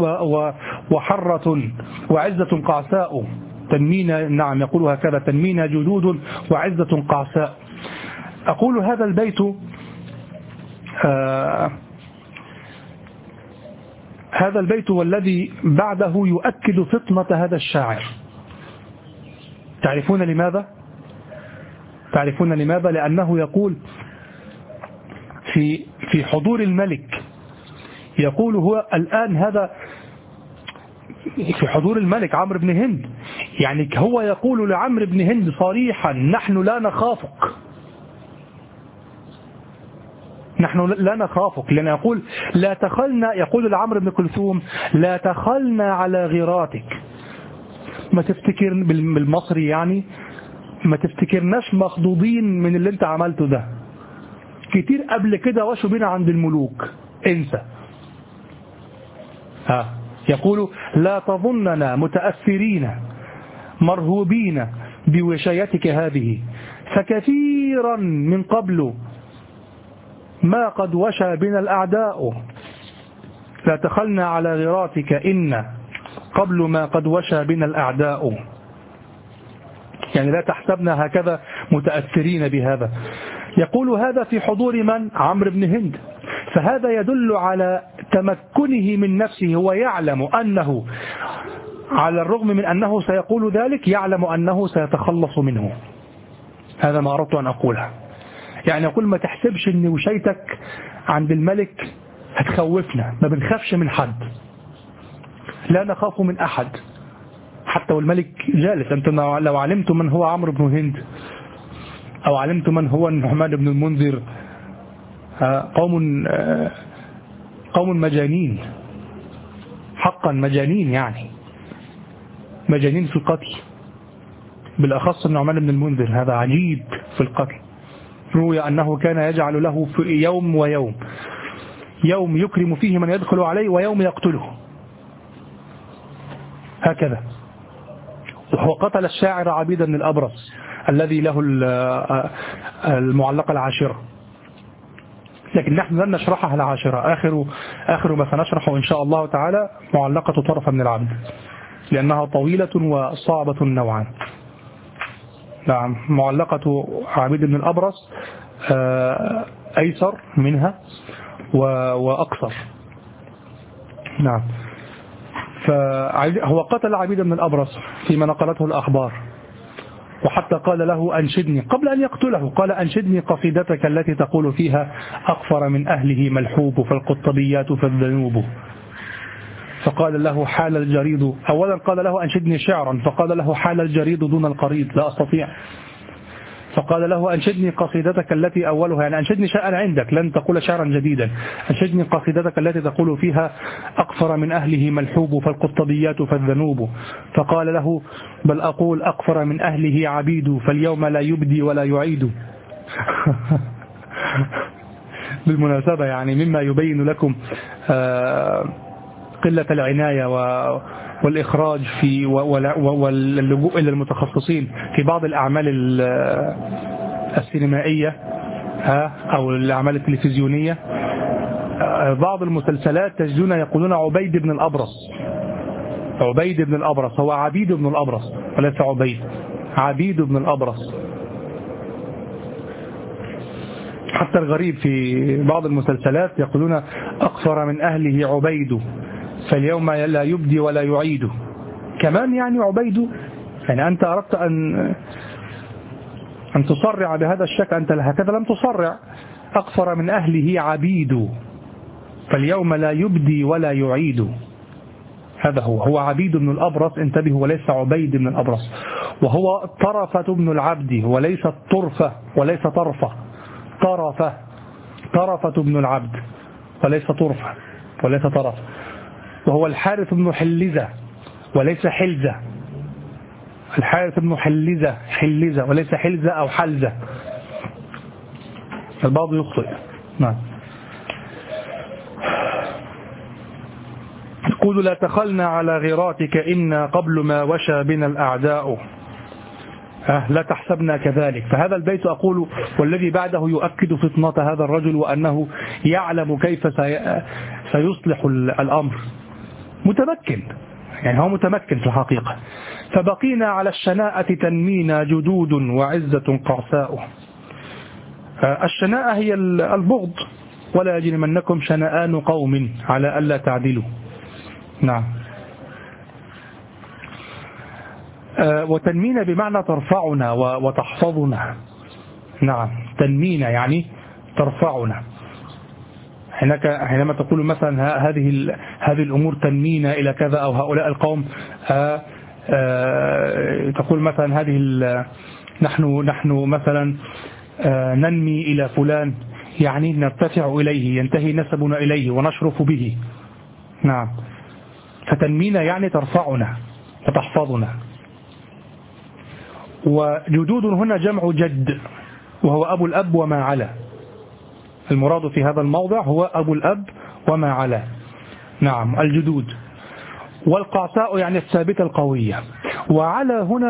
وحرة وعزة قعساء. تنمينا، نعم يقول هكذا، تنمينا جدود وعزة قعساء. أقول هذا البيت هذا البيت والذي بعده يؤكد فطنة هذا الشاعر. تعرفون لماذا؟ تعرفون لماذا؟ لأنه يقول في حضور الملك، يقول هو الآن هذا في حضور الملك عمرو بن هند، يعني هو يقول لعمرو بن هند صريحا نحن لا نخافك، نحن لا نخافك، لأن يقول لا تخلنا، يقول لعمرو بن كلثوم لا تخلنا على غراتك. ما تفتكر بالمصري يعني ما تفتكرناش مخضوضين من اللي انت عملته ده، كتير قبل كده وشوا بينا عند الملوك، انسى. يقول لا تظننا متأثرين مرهوبين بوشايتك هذه، فكثيرا من قبل ما قد وشى بنا الأعداء. لا تخلنا على غراتك إن قبل ما قد وشى بنا الأعداء، يعني لا تحسبنا هكذا متأثرين بهذا. يقول هذا في حضور من؟ عمرو بن هند. فهذا يدل على تمكنه من نفسه، هو يعلم أنه على الرغم من أنه سيقول ذلك يعلم أنه سيتخلص منه. هذا ما أردت أن أقوله، يعني أقول ما تحسبش أن وشيتك عند الملك هتخوفنا، ما بنخافش من حد، لا نخاف من أحد حتى والملك جالس. أنتم لو علمتم من هو عمرو بن هند أو علمتم من هو النعمان بن المنذر، قوم مجانين حقا، مجانين، يعني مجانين في القتل، بالأخص النعمان بن المنذر هذا عجيب في القتل. روي أنه كان يجعل له في يوم ويوم، يوم يكرم فيه من يدخل عليه ويوم يقتله، هكذا. وهو قتل الشاعر عبيد بن الأبرص الذي له المعلقة العاشرة، لكن نحن لن نشرحها العاشرة، آخر ما سنشرحه إن شاء الله تعالى معلقة طرف من العبد، لأنها طويلة وصعبة نوعا. نعم، معلقة عبيد بن الأبرص أيسر منها وأقصر. نعم. فهو قتل عبيد بن الأبرص فيما نقلته الأخبار، وحتى قال له أنشدني قبل أن يقتله، قال أنشدني قصيدتك التي تقول فيها أقفر من أهله ملحوب فالقطبيات فالذنوب. فقال له حال الجريد، أولا قال له أنشدني شعرا، فقال له حال الجريد دون القريد لا أستطيع. فقال له أنشدني قصيدتك التي أولها، يعني أنشدني شعرا عندك لن تقول شعرا جديدا، أنشدني قصيدتك التي تقول فيها أقفر من أهله ملحوب فالقطبيات فالذنوب. فقال له بل أقول أقفر من أهله عبيد فاليوم لا يبدي ولا يعيد. بالمناسبة يعني مما يبين لكم قلة العناية والإخراج في واللجوء إلى المتخصصين في بعض الأعمال السينمائية أو الأعمال التلفزيونية. بعض المسلسلات تجدون يقولون عبيد بن الأبرص، عبيد بن الأبرص، هو عبيد بن الأبرص وليس عبيد، عبيد بن الأبرص. حتى الغريب في بعض المسلسلات يقولون أقفر من أهله عبيد فاليوم لا يبدي ولا يعيد. كمان يعني عبيد، يعني أنت أردت أن تصرع بهذا الشكل، أنت هكذا لم تصرع. أقفر من أهله عبيد فاليوم لا يبدي ولا يعيد. هذا هو عبيد بن الأبرص، انتبهوا، وليس عبيد بن الأبرص. وهو طرفة ابن العبد وليس الطرفة وليس طرفة. طرفة ابن العبد وليس طرفة وليس طرف. وهو الحارث بن حلزة وليس حلزة. الحارث بن حلزة وليس حلزة أو حلزة. البعض يخطئ. نعم. يقول لا تخلنا على غيراتك إنا قبل ما وشى بنا الأعداء لا تحسبنا كذلك. فهذا البيت أقول والذي بعده يؤكد فطنة هذا الرجل وأنه يعلم كيف سيصلح الأمر. متمكن، يعني هو متمكن في الحقيقة. فبقينا على الشناءة تنمينا جدود وعزة قعساء. الشناءة هي البغض. ولا يجرمنكم شنآن قوم على ألا تعدلوا. نعم. وتنمينا بمعنى ترفعنا وتحفظنا. نعم. تنمينا يعني ترفعنا. حينما تقول مثلا هذه الأمور تنمينا إلى كذا أو هؤلاء القوم تقول مثلا نحن مثلا ننمي إلى فلان، يعني نرتفع إليه، ينتهي نسبنا إليه ونشرف به. نعم. فتنمينا يعني ترفعنا وتحفظنا. وجدود هنا جمع جد وهو أبو الأب وما علا. المراد في هذا الموضع هو أبو الأب وما علا. نعم. الجدود. والقعساء يعني الثابتة القوية. وعلى هنا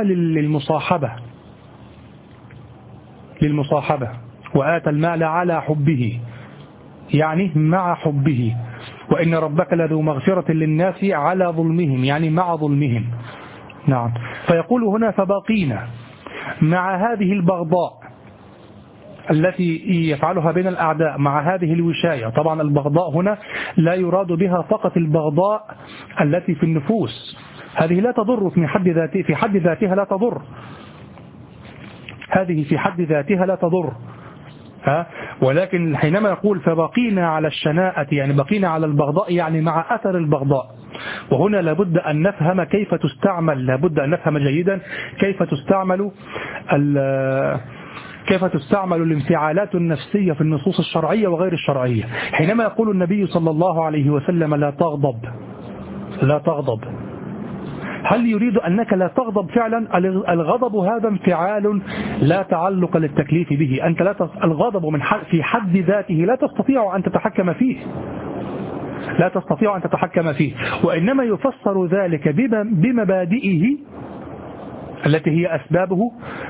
للمصاحبة. وآتى المال على حبه يعني مع حبه. وإن ربك لذو مغفرة للناس على ظلمهم يعني مع ظلمهم. نعم. فيقول هنا فبقينا مع هذه البغضاء التي يفعلها بين الأعداء، مع هذه الوشاية. طبعا البغضاء هنا لا يراد بها فقط البغضاء التي في النفوس، هذه لا تضر في حد ذاتها لا تضر. هذه في حد ذاتها لا تضر. ولكن حينما يقول فبقينا على الشناءة يعني بقينا على البغضاء يعني مع أثر البغضاء. وهنا لابد أن نفهم كيف تستعمل، لابد أن نفهم جيدا كيف تستعمل الانفعالات النفسية في النصوص الشرعية وغير الشرعية. حينما يقول النبي صلى الله عليه وسلم لا تغضب، هل يريد أنك لا تغضب فعلا؟ الغضب هذا انفعال لا تعلق للتكليف به. أنت الغضب في حد ذاته لا تستطيع أن تتحكم فيه. وإنما يفسر ذلك بمبادئه التي هي أسبابه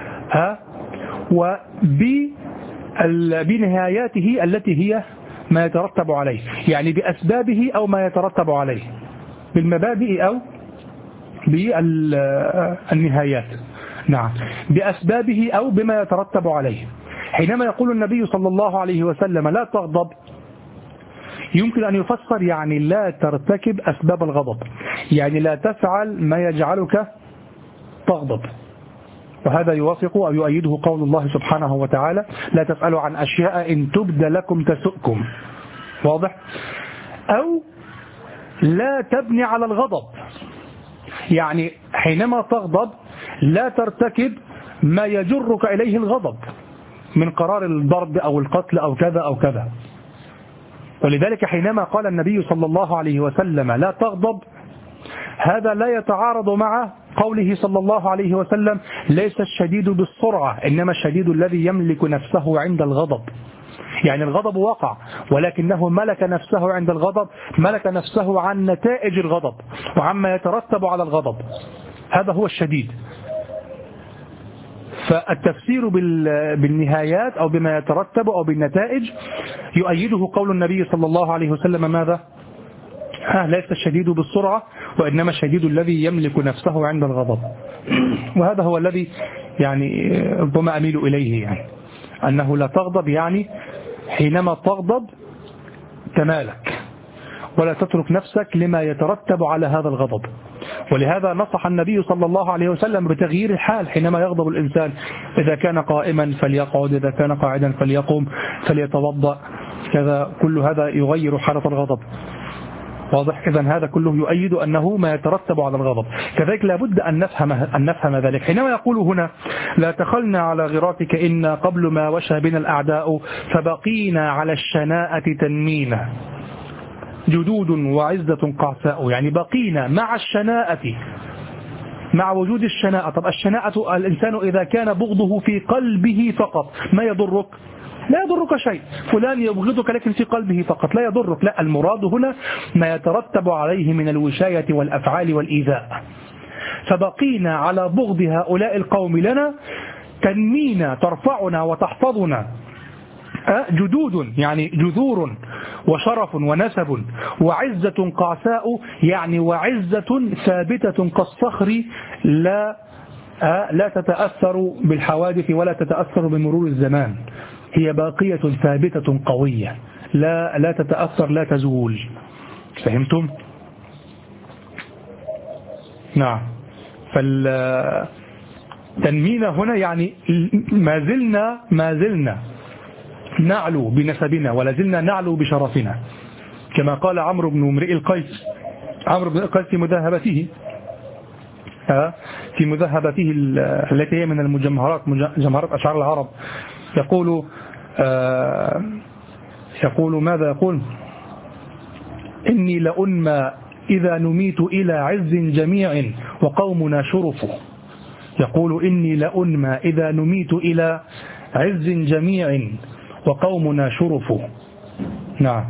وبنهاياته التي هي ما يترتب عليه. يعني بأسبابه أو ما يترتب عليه، بالمبادئ أو بالنهايات. نعم. بأسبابه أو بما يترتب عليه. حينما يقول النبي صلى الله عليه وسلم لا تغضب، يمكن أن يفسر يعني لا ترتكب أسباب الغضب، يعني لا تفعل ما يجعلك تغضب. وهذا يوافق أو يؤيده قول الله سبحانه وتعالى لا تسألوا عن أشياء إن تبد لكم تسؤكم. واضح؟ أو لا تبني على الغضب، يعني حينما تغضب لا ترتكب ما يجرك إليه الغضب من قرار الضرب أو القتل أو كذا أو كذا. ولذلك حينما قال النبي صلى الله عليه وسلم لا تغضب، هذا لا يتعارض مع قوله صلى الله عليه وسلم ليس الشديد بالسرعة إنما الشديد الذي يملك نفسه عند الغضب. يعني الغضب وقع ولكنه ملك نفسه عند الغضب، ملك نفسه عن نتائج الغضب وعما يترتب على الغضب. هذا هو الشديد. فالتفسير بالنهايات أو بما يترتب أو بالنتائج يؤيده قول النبي صلى الله عليه وسلم ماذا؟ ليس الشديد بالسرعة وإنما الشديد الذي يملك نفسه عند الغضب. وهذا هو الذي يعني ربما أميل إليه، يعني أنه لا تغضب، يعني حينما تغضب تمالك ولا تترك نفسك لما يترتب على هذا الغضب. ولهذا نصح النبي صلى الله عليه وسلم بتغيير الحال حينما يغضب الإنسان، إذا كان قائما فليقعد، إذا كان قاعدا فليقوم، فليتوضأ كذا. كل هذا يغير حالة الغضب. واضح؟ إذن هذا كله يؤيد أنه ما يترتب على الغضب. كذلك لابد أن نفهم ذلك حينما يقول هنا لا تخلنا على غراتك إن قبل ما وشى بنا الأعداء فبقينا على الشناءة تنمينا جدود وعزة قعساء، يعني بقينا مع الشناءة، مع وجود الشناءة. طب الشناءة الإنسان إذا كان بغضه في قلبه فقط ما يضرك؟ لا يضرك شيء. فلان يبغضك لكن في قلبه فقط لا يضرك. لا، المراد هنا ما يترتب عليه من الوشاية والأفعال والإيذاء. فبقينا على بغض هؤلاء القوم لنا تنمينا ترفعنا وتحفظنا جدود يعني جذور وشرف ونسب وعزة قعساء يعني وعزة ثابتة كالصخر لا تتأثر بالحوادث ولا تتأثر بمرور الزمان، هي باقية ثابتة قوية لا تتأثر لا تزول. فهمتم؟ نعم. فالتنمينا هنا يعني ما زلنا نعلو بنسبنا ولا زلنا نعلو بشرفنا، كما قال عمرو بن امرئ القيس في مذهبته التي هي من المجمهرات، مجمهرات أشعار العرب، يقول ماذا يقول؟ إني لأنمى إذا نميت إلى عز جميع وقومنا شرف. يقول إني لأنمى إذا نميت إلى عز جميع وقومنا شرف. نعم.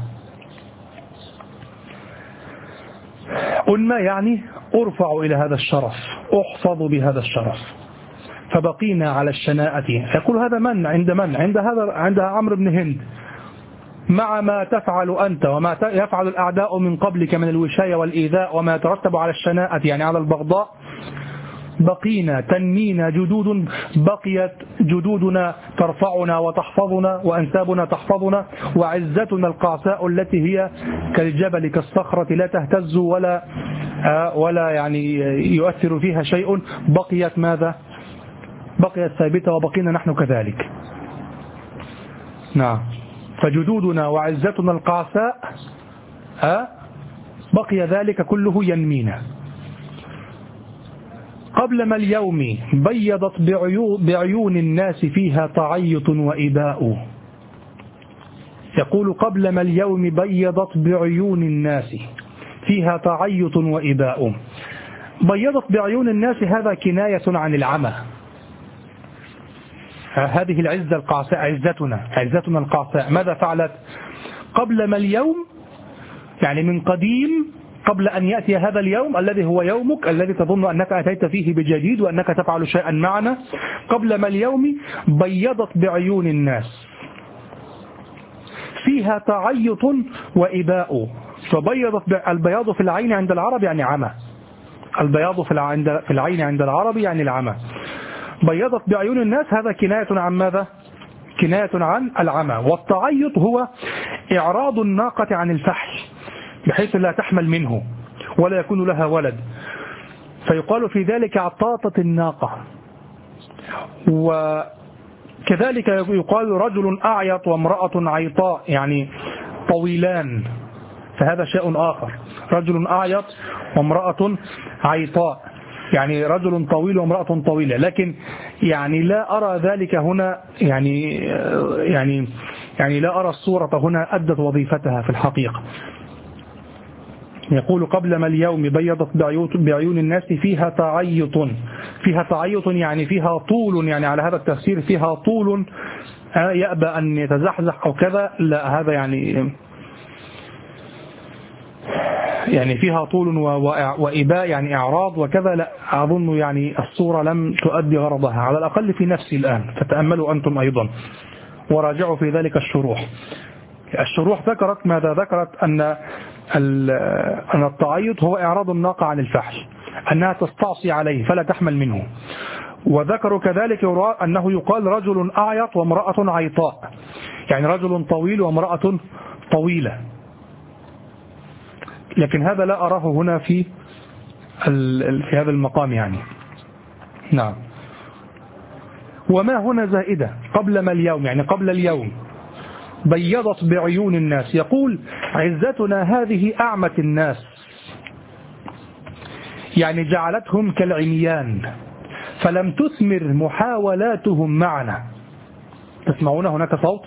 أنمى يعني أرفع إلى هذا الشرف، أحفظ بهذا الشرف. فبقينا على الشناءة. يقول هذا عند عمرو بن هند، مع ما تفعل أنت وما يفعل الأعداء من قبلك من الوشاية والإيذاء وما يترتب على الشناءة يعني على البغضاء، بقينا تنمينا جدود، بقيت جدودنا ترفعنا وتحفظنا وأنسابنا تحفظنا، وعزتنا القعساء التي هي كالجبل كالصخرة لا تهتز ولا يعني يؤثر فيها شيء، بقيت ماذا؟ بقيت ثابتة وبقينا نحن كذلك. نعم. فجدودنا وعزتنا القعساء بقي ذلك كله ينمينا. قبل ما اليوم بيضت بعيون الناس فيها تعيط وإباء. يقول قبل ما اليوم بيضت بعيون الناس فيها تعيط وإباء. بيضت بعيون الناس هذا كناية عن العمى. هذه العزة القعساء عزتنا القعساء ماذا فعلت؟ قبل ما اليوم يعني من قديم، قبل أن يأتي هذا اليوم الذي هو يومك الذي تظن أنك أتيت فيه بجديد وأنك تفعل شيئا معنا، قبل ما اليوم بيضت بعيون الناس فيها تعيط وإباء. فبيضت البياض في العين عند العرب يعني عمى، البياض في العين عند العرب يعني العمى. بيضت بعيون الناس هذا كناية عن ماذا؟ كناية عن العمى. والتعيط هو إعراض الناقة عن الفحل بحيث لا تحمل منه ولا يكون لها ولد، فيقال في ذلك عطاطة الناقة. وكذلك يقال رجل أعيط وامرأة عيطاء يعني طويلان، فهذا شيء آخر. رجل أعيط وامرأة عيطاء يعني رجل طويل وامرأة طويلة، لكن يعني لا أرى ذلك هنا يعني لا أرى الصورة هنا أدت وظيفتها في الحقيقة. يقول قبل ما اليوم بيضت بعيون الناس فيها تعيط يعني فيها طول، يعني على هذا التفسير فيها طول يأبى أن يتزحزح أو كذا، لا هذا يعني فيها طول وإباء يعني إعراض وكذا، لا أظن يعني الصورة لم تؤدي غرضها على الأقل في نفسي الآن، فتأملوا أنتم أيضا وراجعوا في ذلك الشروح ذكرت ماذا؟ ذكرت أن التعيط هو إعراض الناقة عن الفحل، أنها تستعصي عليه فلا تحمل منه. وذكروا كذلك أنه يقال رجل أعيط وامرأة عيطاء يعني رجل طويل وامرأة طويلة، لكن هذا لا أراه هنا في هذا المقام يعني. نعم. وما هنا زائدة قبل ما اليوم يعني قبل اليوم، بيضت بعيون الناس. يقول عزتنا هذه أعمت الناس، يعني جعلتهم كالعميان، فلم تثمر محاولاتهم معنا. تسمعون هناك صوت؟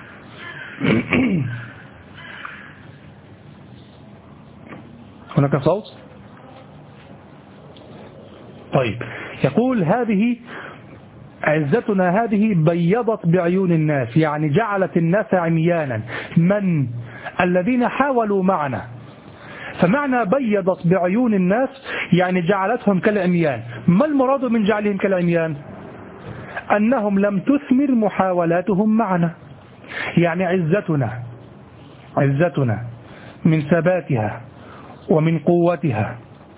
هناك صوت؟ طيب، يقول هذه عزتنا هذه بيضت بعيون الناس، يعني جعلت الناس عميانا، من الذين حاولوا معنا. فمعنى بيضت بعيون الناس يعني جعلتهم كالعميان. ما المراد من جعلهم كالعميان؟ أنهم لم تثمر محاولاتهم معنا. يعني عزتنا من ثباتها ومن قوتها،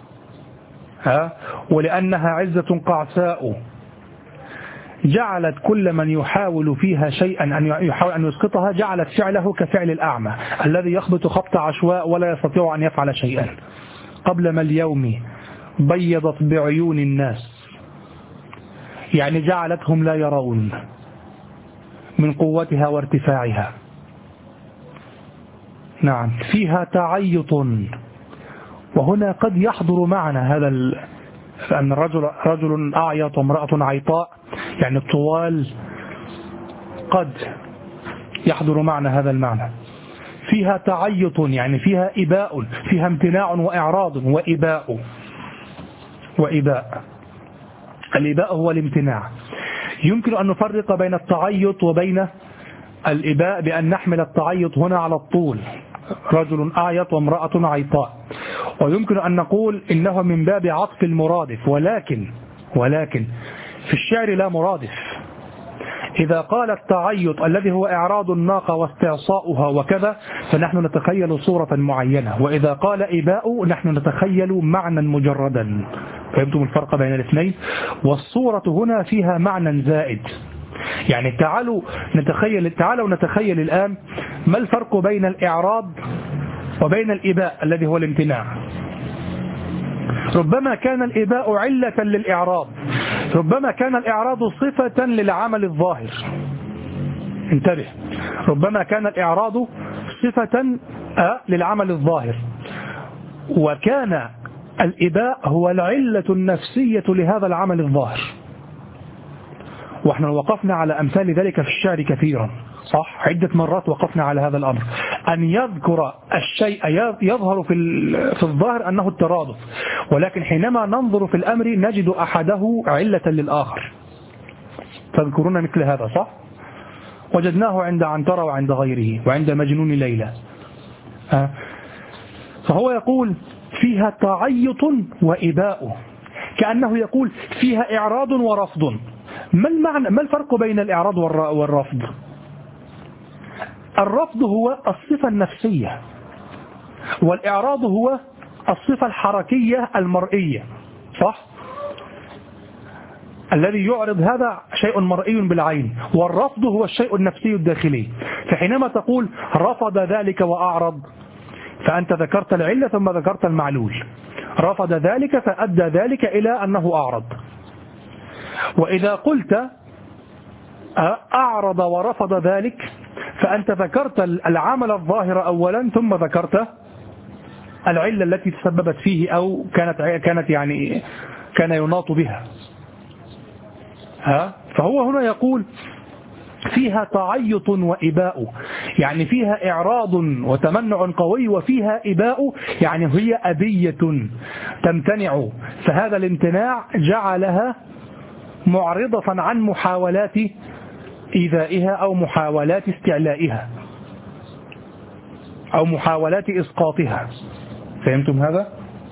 ولأنها عزة قعساء جعلت كل من يحاول فيها شيئا أن يحاول أن يسقطها جعلت فعله كفعل الأعمى الذي يخبط خبط عشواء ولا يستطيع أن يفعل شيئا. قبل ما اليوم بيضت بعيون الناس، يعني جعلتهم لا يرون من قوتها وارتفاعها. نعم، فيها تعيط. وهنا قد يحضر معنا هذا أن رجل أعيط وامرأة عيطاء، يعني الطوال، قد يحضر معنا هذا المعنى. فيها تعيط يعني فيها إباء، فيها امتناع وإعراض وإباء. الإباء هو الامتناع. يمكن أن نفرق بين التعيط وبين الإباء بأن نحمل التعيط هنا على الطول، رجل أعيط وامرأة عيطاء، ويمكن أن نقول إنه من باب عطف المرادف، ولكن في الشعر لا مرادف. إذا قال التعيط الذي هو إعراض الناقة واستعصاؤها وكذا فنحن نتخيل صورة معينة، وإذا قال إباء نحن نتخيل معنى مجردا. فهمتم الفرق بين الاثنين؟ والصورة هنا فيها معنى زائد. يعني تعالوا نتخيل الآن ما الفرق بين الإعراض وبين الإباء الذي هو الامتناع. ربما كان الإباء علة للإعراض، ربما كان الإعراض صفة للعمل الظاهر. انتبه، ربما كان الإعراض صفة للعمل الظاهر، وكان الإباء هو العلة النفسية لهذا العمل الظاهر. واحنا وقفنا على أمثال ذلك في الشعر كثيرا، صح؟ عدة مرات وقفنا على هذا الأمر، أن يذكر الشيء يظهر في الظاهر أنه الترادف، ولكن حينما ننظر في الأمر نجد أحده علة للآخر. تذكرون مثل هذا، صح؟ وجدناه عند عنترة وعند غيره وعند مجنون ليلى. فهو يقول فيها تعيط وإباء، كأنه يقول فيها إعراض ورفض. ما الفرق بين الإعراض والرفض؟ الرفض هو الصفة النفسية، والإعراض هو الصفة الحركية المرئية، صح؟ الذي يعرض هذا شيء مرئي بالعين، والرفض هو الشيء النفسي الداخلي. فحينما تقول رفض ذلك وأعرض فأنت ذكرت العلة ثم ذكرت المعلول. رفض ذلك فأدى ذلك إلى أنه أعرض. وإذا قلت أعرض ورفض ذلك فأنت ذكرت العمل الظاهر أولا ثم ذكرت العلة التي تسببت فيه أو كانت يعني كان يناط بها. فهو هنا يقول فيها تعيط وإباء، يعني فيها إعراض وتمنع قوي، وفيها إباء يعني هي أبية تمتنع. فهذا الامتناع جعلها معرضة عن محاولات إيذائها أو محاولات استعلائها أو محاولات إسقاطها. فهمتم هذا؟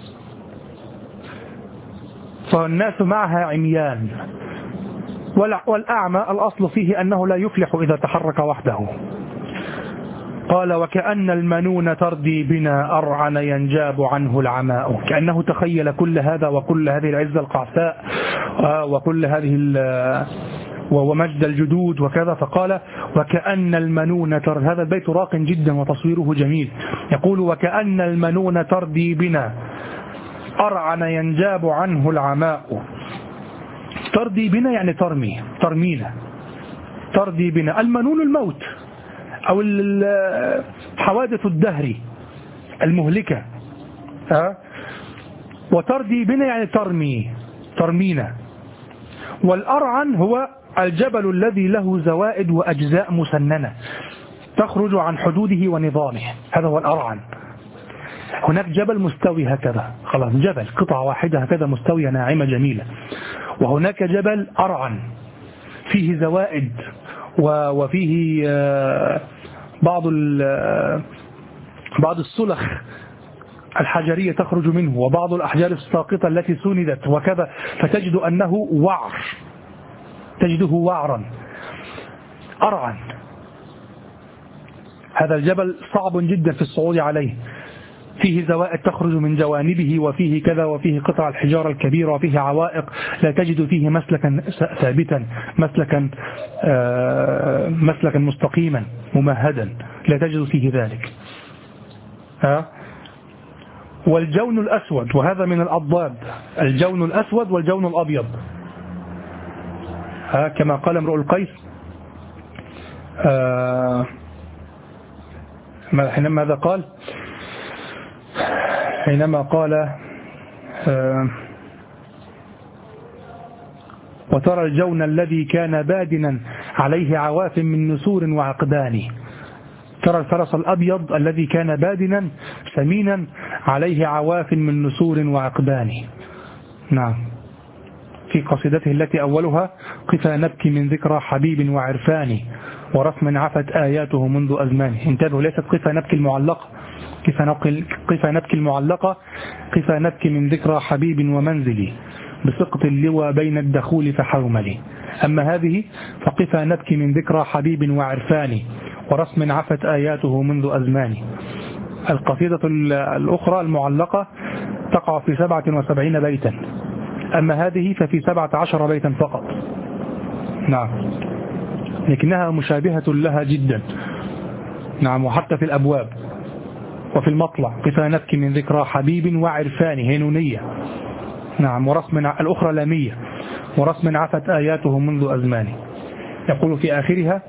فالناس معها عميان، والأعمى الأصل فيه أنه لا يفلح إذا تحرك وحده. قال وكأن المنون تردي بنا أرعن ينجاب عنه العماء. كأنه تخيل كل هذا وكل هذه العزة القعساء وكل هذه ومجد الجدود وكذا، فقال وكأن المنون هذا البيت راق جدا وتصويره جميل. يقول وكأن المنون تردي بنا أرعن ينجاب عنه العماء. تردي بنا يعني ترمينا. تردي بنا، المنون الموت، أو حوادث الدهر المهلكة. وتردي بنا يعني ترمينا. والأرعن هو الجبل الذي له زوائد وأجزاء مسننة تخرج عن حدوده ونظامه، هذا هو الأرعن. هناك جبل مستوي هكذا، خلاص جبل قطعة واحدة هكذا مستوية ناعمة جميلة، وهناك جبل أرعن فيه زوائد وفيه بعض السلخ الحجرية تخرج منه، وبعض الأحجار الساقطة التي سندت وكذا، فتجد أنه وعر، تجده وعرا أرعن. هذا الجبل صعب جدا في الصعود عليه، فيه زوائد تخرج من جوانبه، وفيه كذا، وفيه قطع الحجارة الكبيرة، وفيه عوائق، لا تجد فيه مسلكا ثابتا، مسلكا مستقيما ممهدا، لا تجد فيه ذلك. والجون الأسود، وهذا من الأضداد، الجون الأسود والجون الأبيض، كما قال امرؤ القيس ماذا قال حينما قال وترى الجون الذي كان بادنا عليه عواف من نسور وعقدان. ترى الفرس الأبيض الذي كان بادنا سمينا عليه عواف من نسور وعقدان. نعم، في قصيدته التي أولها قفا نبكي من ذكرى حبيب وعرفان ورسم عفت آياته منذ أزمان. انتبهوا، ليست قفا نبكي المعلقة، قفا نبكي المعلقة قفا نبكي من ذكرى حبيب ومنزلي بسقط اللوى بين الدخول فحوملي. أما هذه فقفا نبكي من ذكرى حبيب وعرفان ورسم عفت آياته منذ أزمان. القصيدة الأخرى المعلقة تقع في 77 بيتا، أما هذه ففي 17 بيتا فقط. نعم، لكنها مشابهة لها جدا. نعم، وحتى في الأبواب وفي المطلع قفا نبكي من ذكرى حبيب وعرفان هينونية. نعم، ورسم الأخرى لامية ورسم عفت آياته منذ أزمان. يقول في آخرها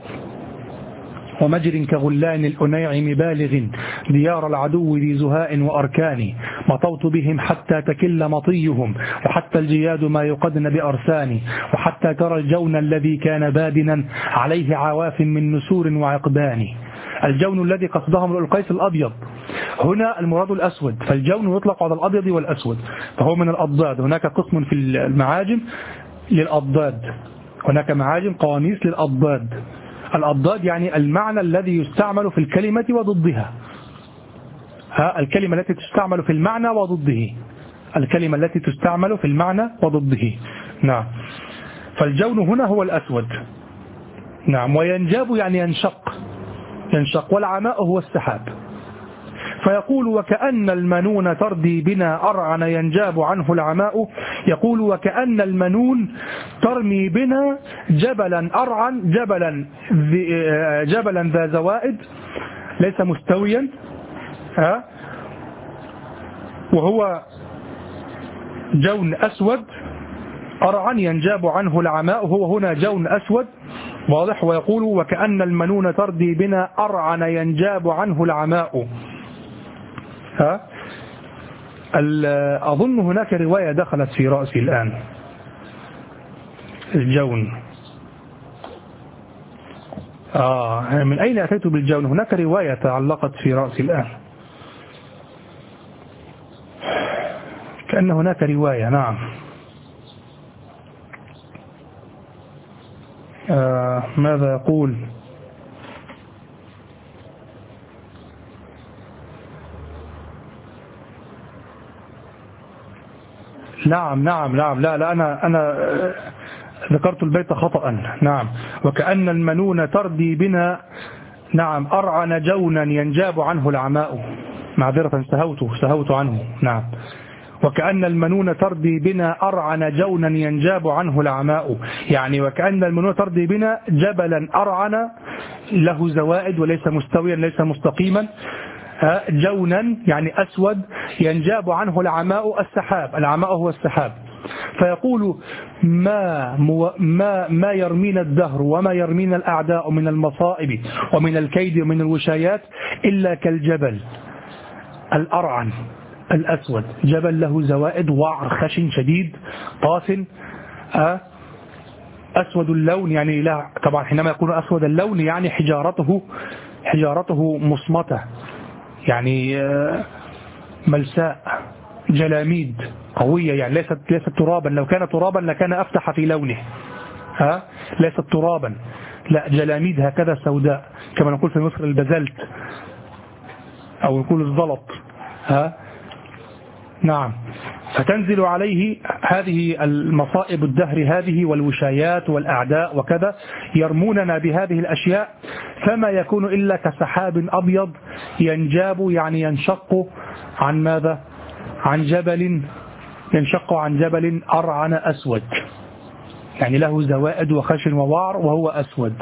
ومجر كغلان الأنيعم بالغ ديار العدو ذي زهاء وأركان مطوت بهم حتى تكل مطيهم وحتى الجياد ما يقدن بأرسان وحتى ترى الجون الذي كان بادنا عليه عواف من نسور وعقدان. الجون الذي قصده امرؤ القيس الأبيض، هنا المراد الأسود، فالجون يطلق على الأبيض والأسود، فهو من الأضداد. هناك قسم في المعاجم للأضداد، هناك معاجم قواميس للأضداد. الأضداد يعني المعنى الذي يستعمل في الكلمة وضدها، الكلمة التي تستعمل في المعنى وضده، الكلمة التي تستعمل في المعنى وضده. نعم، فالجون هنا هو الأسود. نعم، وينجاب يعني ينشق، والعماء هو السحاب. فيقول وكأن المنون تردي بنا أرعن ينجاب عنه العماء. يقول وكأن المنون ترمي بنا جبلا أرعن، جبلا ذا زوائد ليس مستويا، وهو جون أسود أرعن ينجاب عنه العماء، هو هنا جون أسود واضح. ويقول وكأن المنون تردي بنا أرعن ينجاب عنه العماء. أظن هناك رواية دخلت في رأسي الآن، الجون. من أين أتيت بالجون؟ هناك رواية تعلقت في رأسي الآن، كأن هناك رواية. نعم، ماذا يقول؟ نعم لا أنا ذكرت البيت خطأ. نعم، وكأن المنون تردي بنا، نعم، أرعن جونا ينجاب عنه العماء، معذرة سهوت عنه. نعم، وكأن المنون تردي بنا أرعن جونا ينجاب عنه العماء، يعني وكأن المنون تردي بنا جبلا أرعن له زوائد وليس مستويا ليس مستقيما، جونا يعني أسود، ينجاب عنه العماء، السحاب، العماء هو السحاب. فيقول ما يرمينا الدهر وما يرمينا الأعداء من المصائب ومن الكيد ومن الوشايات إلا كالجبل الأرعن الأسود، جبل له زوائد، وعر، خشن، شديد، قاس، أسود اللون، يعني لا طبعا حينما يكون أسود اللون يعني حجارته مصمتة، يعني ملساء، جلاميد قوية، يعني ليست ترابا، لو كان ترابا لكان أفتح في لونه، ليست ترابا، لا، جلاميد هكذا سوداء، كما نقول في مصر البزلت أو نقول الزلط، نعم. فتنزل عليه هذه المصائب الدهر هذه والوشايات والأعداء وكذا، يرموننا بهذه الأشياء، فما يكون إلا كسحاب أبيض ينجاب، يعني ينشق عن ماذا؟ عن جبل، ينشق عن جبل أرعن أسود، يعني له زوائد وخشن ووعر وهو أسود.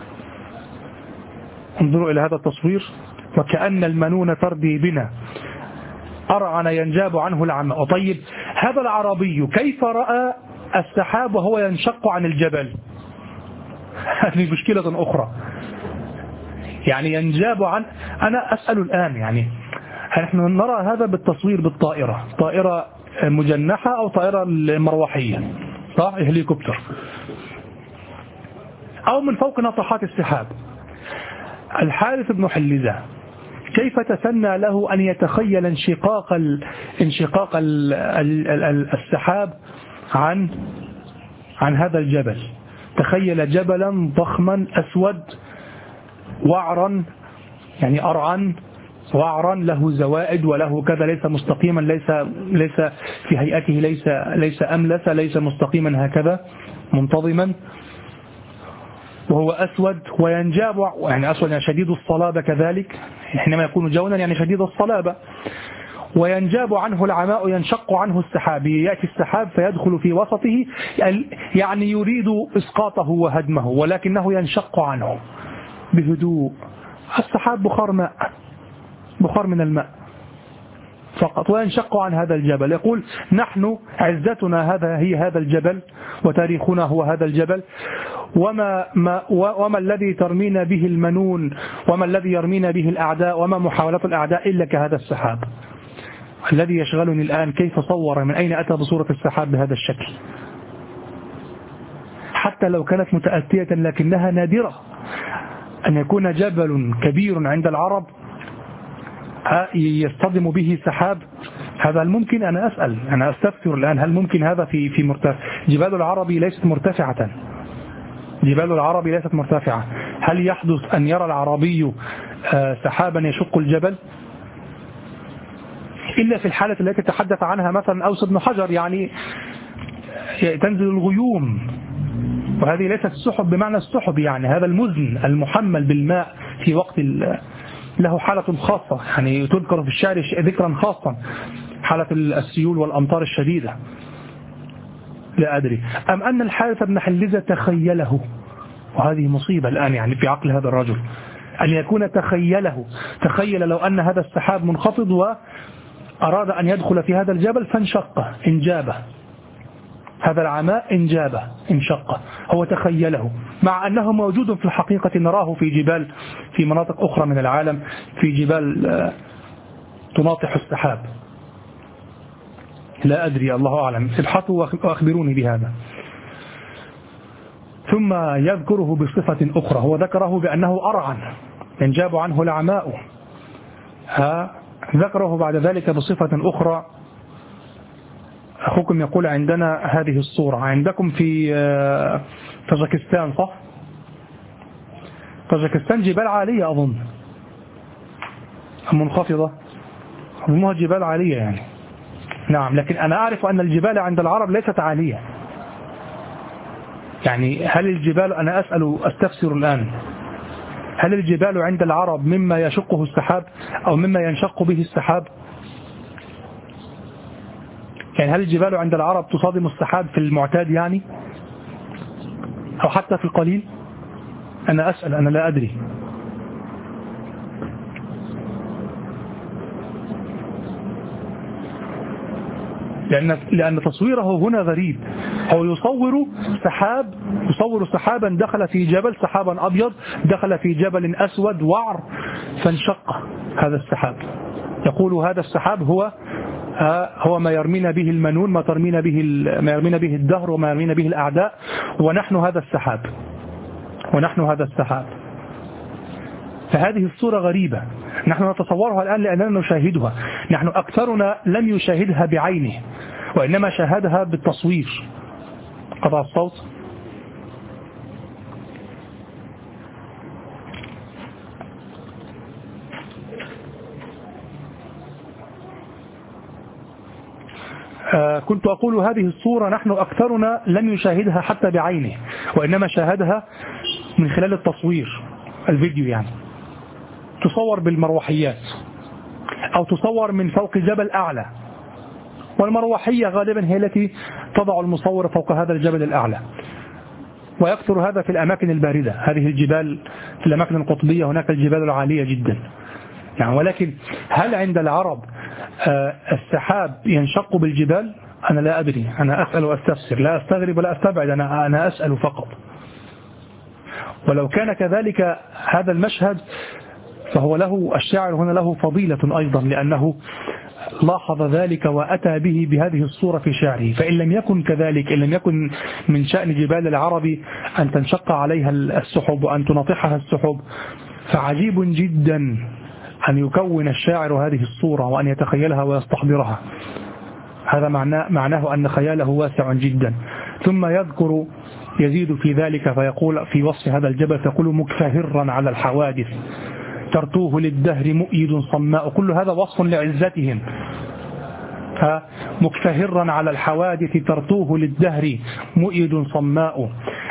انظروا إلى هذا التصوير، وكأن المنون تردي بنا، أرعن ينجاب عنه العمى. طيب هذا العربي كيف رأى السحاب وهو ينشق عن الجبل؟ هذه مشكلة أخرى، يعني ينجاب عن، أنا أسأل الآن، يعني نحن نرى هذا بالتصوير بالطائرة، طائرة مجنحة أو طائرة مروحية، صح، هليكوبتر، أو من فوق ناطحات السحاب. الحارث بن حلزة كيف تسنى له أن يتخيل انشقاق السحاب عن هذا الجبل؟ تخيل جبلا ضخما أسود وعرا، يعني أرعا وعرا، له زوائد وله كذا، ليس مستقيما، ليس في هيئته، ليس أملس، ليس مستقيما هكذا منتظما، وهو أسود وينجاب، يعني أسود يعني شديد الصلابة كذلك، حينما يكون جونا يعني شديد الصلابة، وينجاب عنه العماء، ينشق عنه السحاب، يأتي السحاب فيدخل في وسطه، يعني يريد إسقاطه وهدمه، ولكنه ينشق عنه بهدوء. السحاب بخار ماء، بخار من الماء فقط، وينشق عن هذا الجبل. يقول نحن عزتنا هذا الجبل، وتاريخنا هو هذا الجبل، وما الذي ترمينا به المنون، وما الذي يرمينا به الأعداء، وما محاولات الأعداء إلا كهذا السحاب. الذي يشغلني الآن كيف صور، من أين أتى بصورة السحاب بهذا الشكل؟ حتى لو كانت متأتية لكنها نادرة، أن يكون جبل كبير عند العرب يصطدم به سحاب، هذا الممكن؟ أنا أسأل، أنا أستفسر الآن، هل ممكن هذا في مرتفع؟ جبال العرب ليست مرتفعة، جبال العرب ليست مرتفعة. هل يحدث أن يرى العربي سحابا يشق الجبل؟ إلا في الحالة التي تحدث عنها مثلا أوس بن حجر، يعني تنزل الغيوم، وهذه ليست السحب بمعنى السحب، يعني هذا المزن المحمل بالماء في وقت له حالة خاصة، يعني تذكر في الشعر ذكرا خاصا، حالة السيول والأمطار الشديدة. لا أدري، أم أن الحارث بن حلزة تخيله، وهذه مصيبة الآن يعني في عقل هذا الرجل، أن يكون تخيل لو أن هذا السحاب منخفض وأراد أن يدخل في هذا الجبل فانشقه، انجابه، هذا العماء انجابه، انشقه، هو تخيله، مع أنه موجود في الحقيقة، نراه في مناطق أخرى من العالم، في جبال تناطح السحاب. لا أدري، الله أعلم، ابحثوا وأخبروني بهذا. ثم يذكره بصفة أخرى، هو ذكره بأنه أرعن ينجاب عنه العماء، ذكره بعد ذلك بصفة أخرى. أخوكم يقول عندنا هذه الصورة، عندكم في طاجكستان، صح؟ طاجكستان جبال عالية أظن، منخفضة، أظنها جبال عالية يعني. نعم، لكن أنا أعرف أن الجبال عند العرب ليست عالية، يعني هل الجبال، أنا أستفسر الآن، هل الجبال عند العرب مما يشقه السحاب أو مما ينشق به السحاب؟ يعني هل الجبال عند العرب تصادم السحاب في المعتاد يعني، أو حتى في القليل؟ أنا أسأل، أنا لا أدري. لأن تصويره هنا غريب. هو يصور سحابا دخل في جبل، سحابا أبيض دخل في جبل أسود وعر فانشق هذا السحاب. يقول هذا السحاب هو ما يرمينا به المنون، ما يرمينا به الدهر وما يرمينا به الأعداء، ونحن هذا السحاب. فهذه الصورة غريبة، نحن نتصورها الآن لأننا نشاهدها. نحن أكثرنا لم يشاهدها بعينه، وإنما شاهدها بالتصوير. قطع الصوت. كنت أقول هذه الصورة نحن أكثرنا لم يشاهدها حتى بعينه، وإنما شاهدها من خلال التصوير، الفيديو يعني. تصور بالمروحيات أو تصور من فوق جبل أعلى، والمروحية غالبا هي التي تضع المصور فوق هذا الجبل الأعلى. ويكثر هذا في الأماكن الباردة، هذه الجبال في الأماكن القطبية هناك الجبال العالية جدا يعني. ولكن هل عند العرب السحاب ينشق بالجبال؟ أنا لا أدري، أنا أسأل وأستفسر، لا أستغرب ولا أستبعد، أنا أسأل فقط. ولو كان كذلك هذا المشهد فهو له، الشاعر هنا له فضيلة أيضا، لأنه لاحظ ذلك وأتى به بهذه الصورة في شعره. فإن لم يكن كذلك، إن لم يكن من شأن جبال العرب أن تنشق عليها السحب وأن تناطحها السحب، فعجيب جدا أن يكون الشاعر هذه الصورة وأن يتخيلها ويستحضرها. هذا معناه أن خياله واسع جدا. ثم يزيد في ذلك فيقول في وصف هذا الجبل، فيقول مكفهرا على الحوادث ترتوه للدهر مؤيد صماء. كل هذا وصف لعزتهم. مكفهرا على الحوادث ترتوه للدهر مؤيد صماء.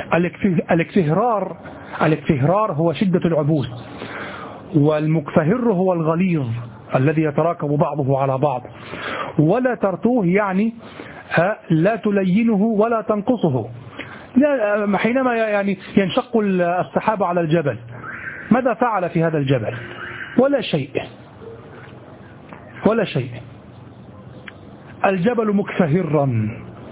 الاكفهرار هو شدة العبوس، والمكفهر هو الغليظ الذي يتراكب بعضه على بعض. ولا ترتوه يعني لا تلينه ولا تنقصه. حينما يعني ينشق السحاب على الجبل، ماذا فعل في هذا الجبل؟ ولا شيء. الجبل مكفهرا،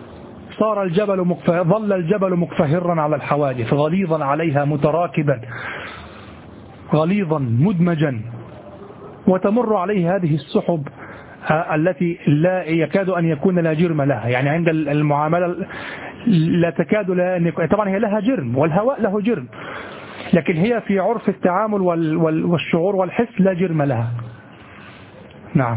ظل الجبل مكفهرا على الحوادث، غليظا عليها، متراكبا، غليظا مدمجا، وتمر عليه هذه السحب التي لا يكاد أن يكون لا جرم لها. يعني عند المعاملة لا تكاد أن يكون، طبعا هي لها جرم والهواء له جرم، لكن هي في عرف التعامل والشعور والحس لا جرم لها. نعم.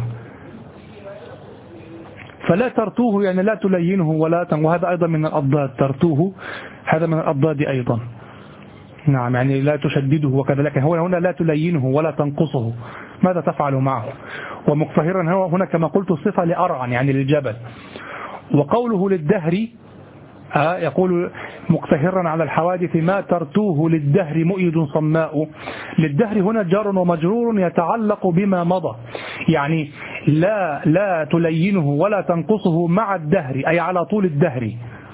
فلا ترتوه يعني لا تلينه وهذا أيضا من الأضداد. ترتوه هذا من الأضداد أيضا. نعم، يعني لا تشدده وكذا، لكن هنا لا تلينه ولا تنقصه. ماذا تفعل معه؟ ومكفهرا هنا كما قلت صفة لأرعن يعني للجبل. وقوله للدهر يقول مكفهرا على الحوادث ما ترتوه للدهر مؤيد صماء. للدهر هنا جار ومجرور يتعلق بما مضى، يعني لا تلينه ولا تنقصه مع الدهر، أي على طول الدهر.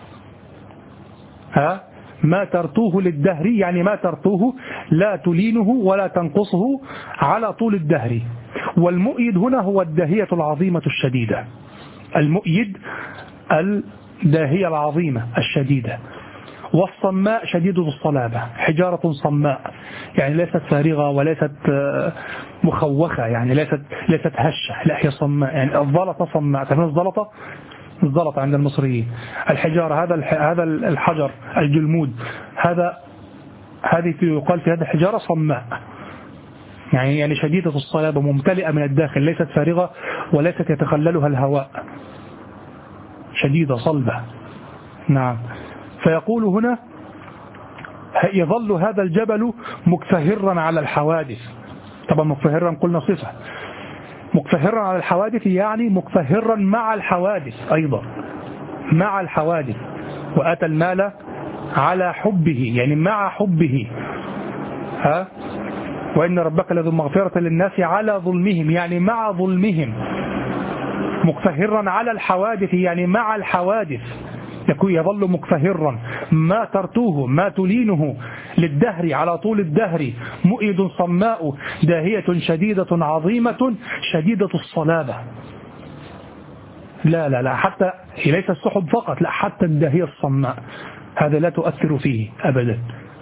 ما ترتوه للدهر يعني ما ترتوه لا تلينه ولا تنقصه على طول الدهر. والمؤيد هنا هو الداهية العظيمة الشديدة. المؤيد الداهية العظيمة الشديدة. والصماء شديدة الصلابة، حجارة صماء، يعني ليست فارغة وليست مخوخة، يعني ليست هشة، لا هي صماء. يعني الزلطة صماء. تعرفون الزلطة عند المصريين الحجارة، هذا الحجر الجلمود، هذه يقال في هذه الحجارة صماء، يعني شديدة الصلابة، ممتلئة من الداخل، ليست فارغة وليست يتخللها الهواء، شديدة صلبة. نعم. فيقول هنا يظل هذا الجبل مكفهرا على الحوادث. طبعا مكفهرا قلنا صفة، مكفهرا على الحوادث يعني مكفهرا مع الحوادث أيضا، مع الحوادث. وأتى المال على حبه يعني مع حبه. وإن ربك لذو مغفرة للناس على ظلمهم يعني مع ظلمهم. مكفهرا على الحوادث يعني مع الحوادث، يظل مكفهرا. ما ترتوه ما تلينه للدهر على طول الدهر مؤيد صماء، داهية شديدة عظيمة شديدة الصلابة. لا لا لا، حتى ليس السحب فقط، لا حتى الداهية الصماء هذا لا تؤثر فيه أبدا.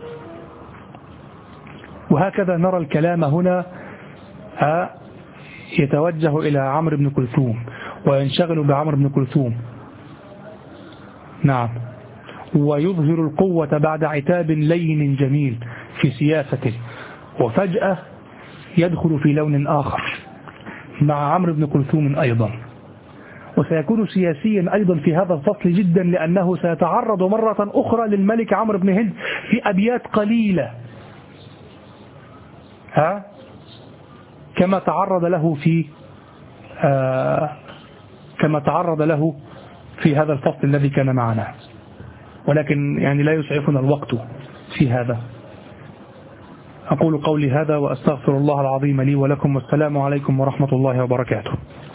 وهكذا نرى الكلام هنا يتوجه إلى عمرو بن كلثوم وينشغل بعمرو بن كلثوم. نعم. ويظهر القوة بعد عتاب لين جميل في سياسته، وفجأة يدخل في لون آخر مع عمرو بن كلثوم أيضا، وسيكون سياسيا أيضا في هذا الفصل جدا، لأنه سيتعرض مرة أخرى للملك عمرو بن هند في أبيات قليلة كما تعرض له في هذا الفصل الذي كان معنا، ولكن يعني لا يسعفنا الوقت في هذا. أقول قولي هذا وأستغفر الله العظيم لي ولكم، والسلام عليكم ورحمة الله وبركاته.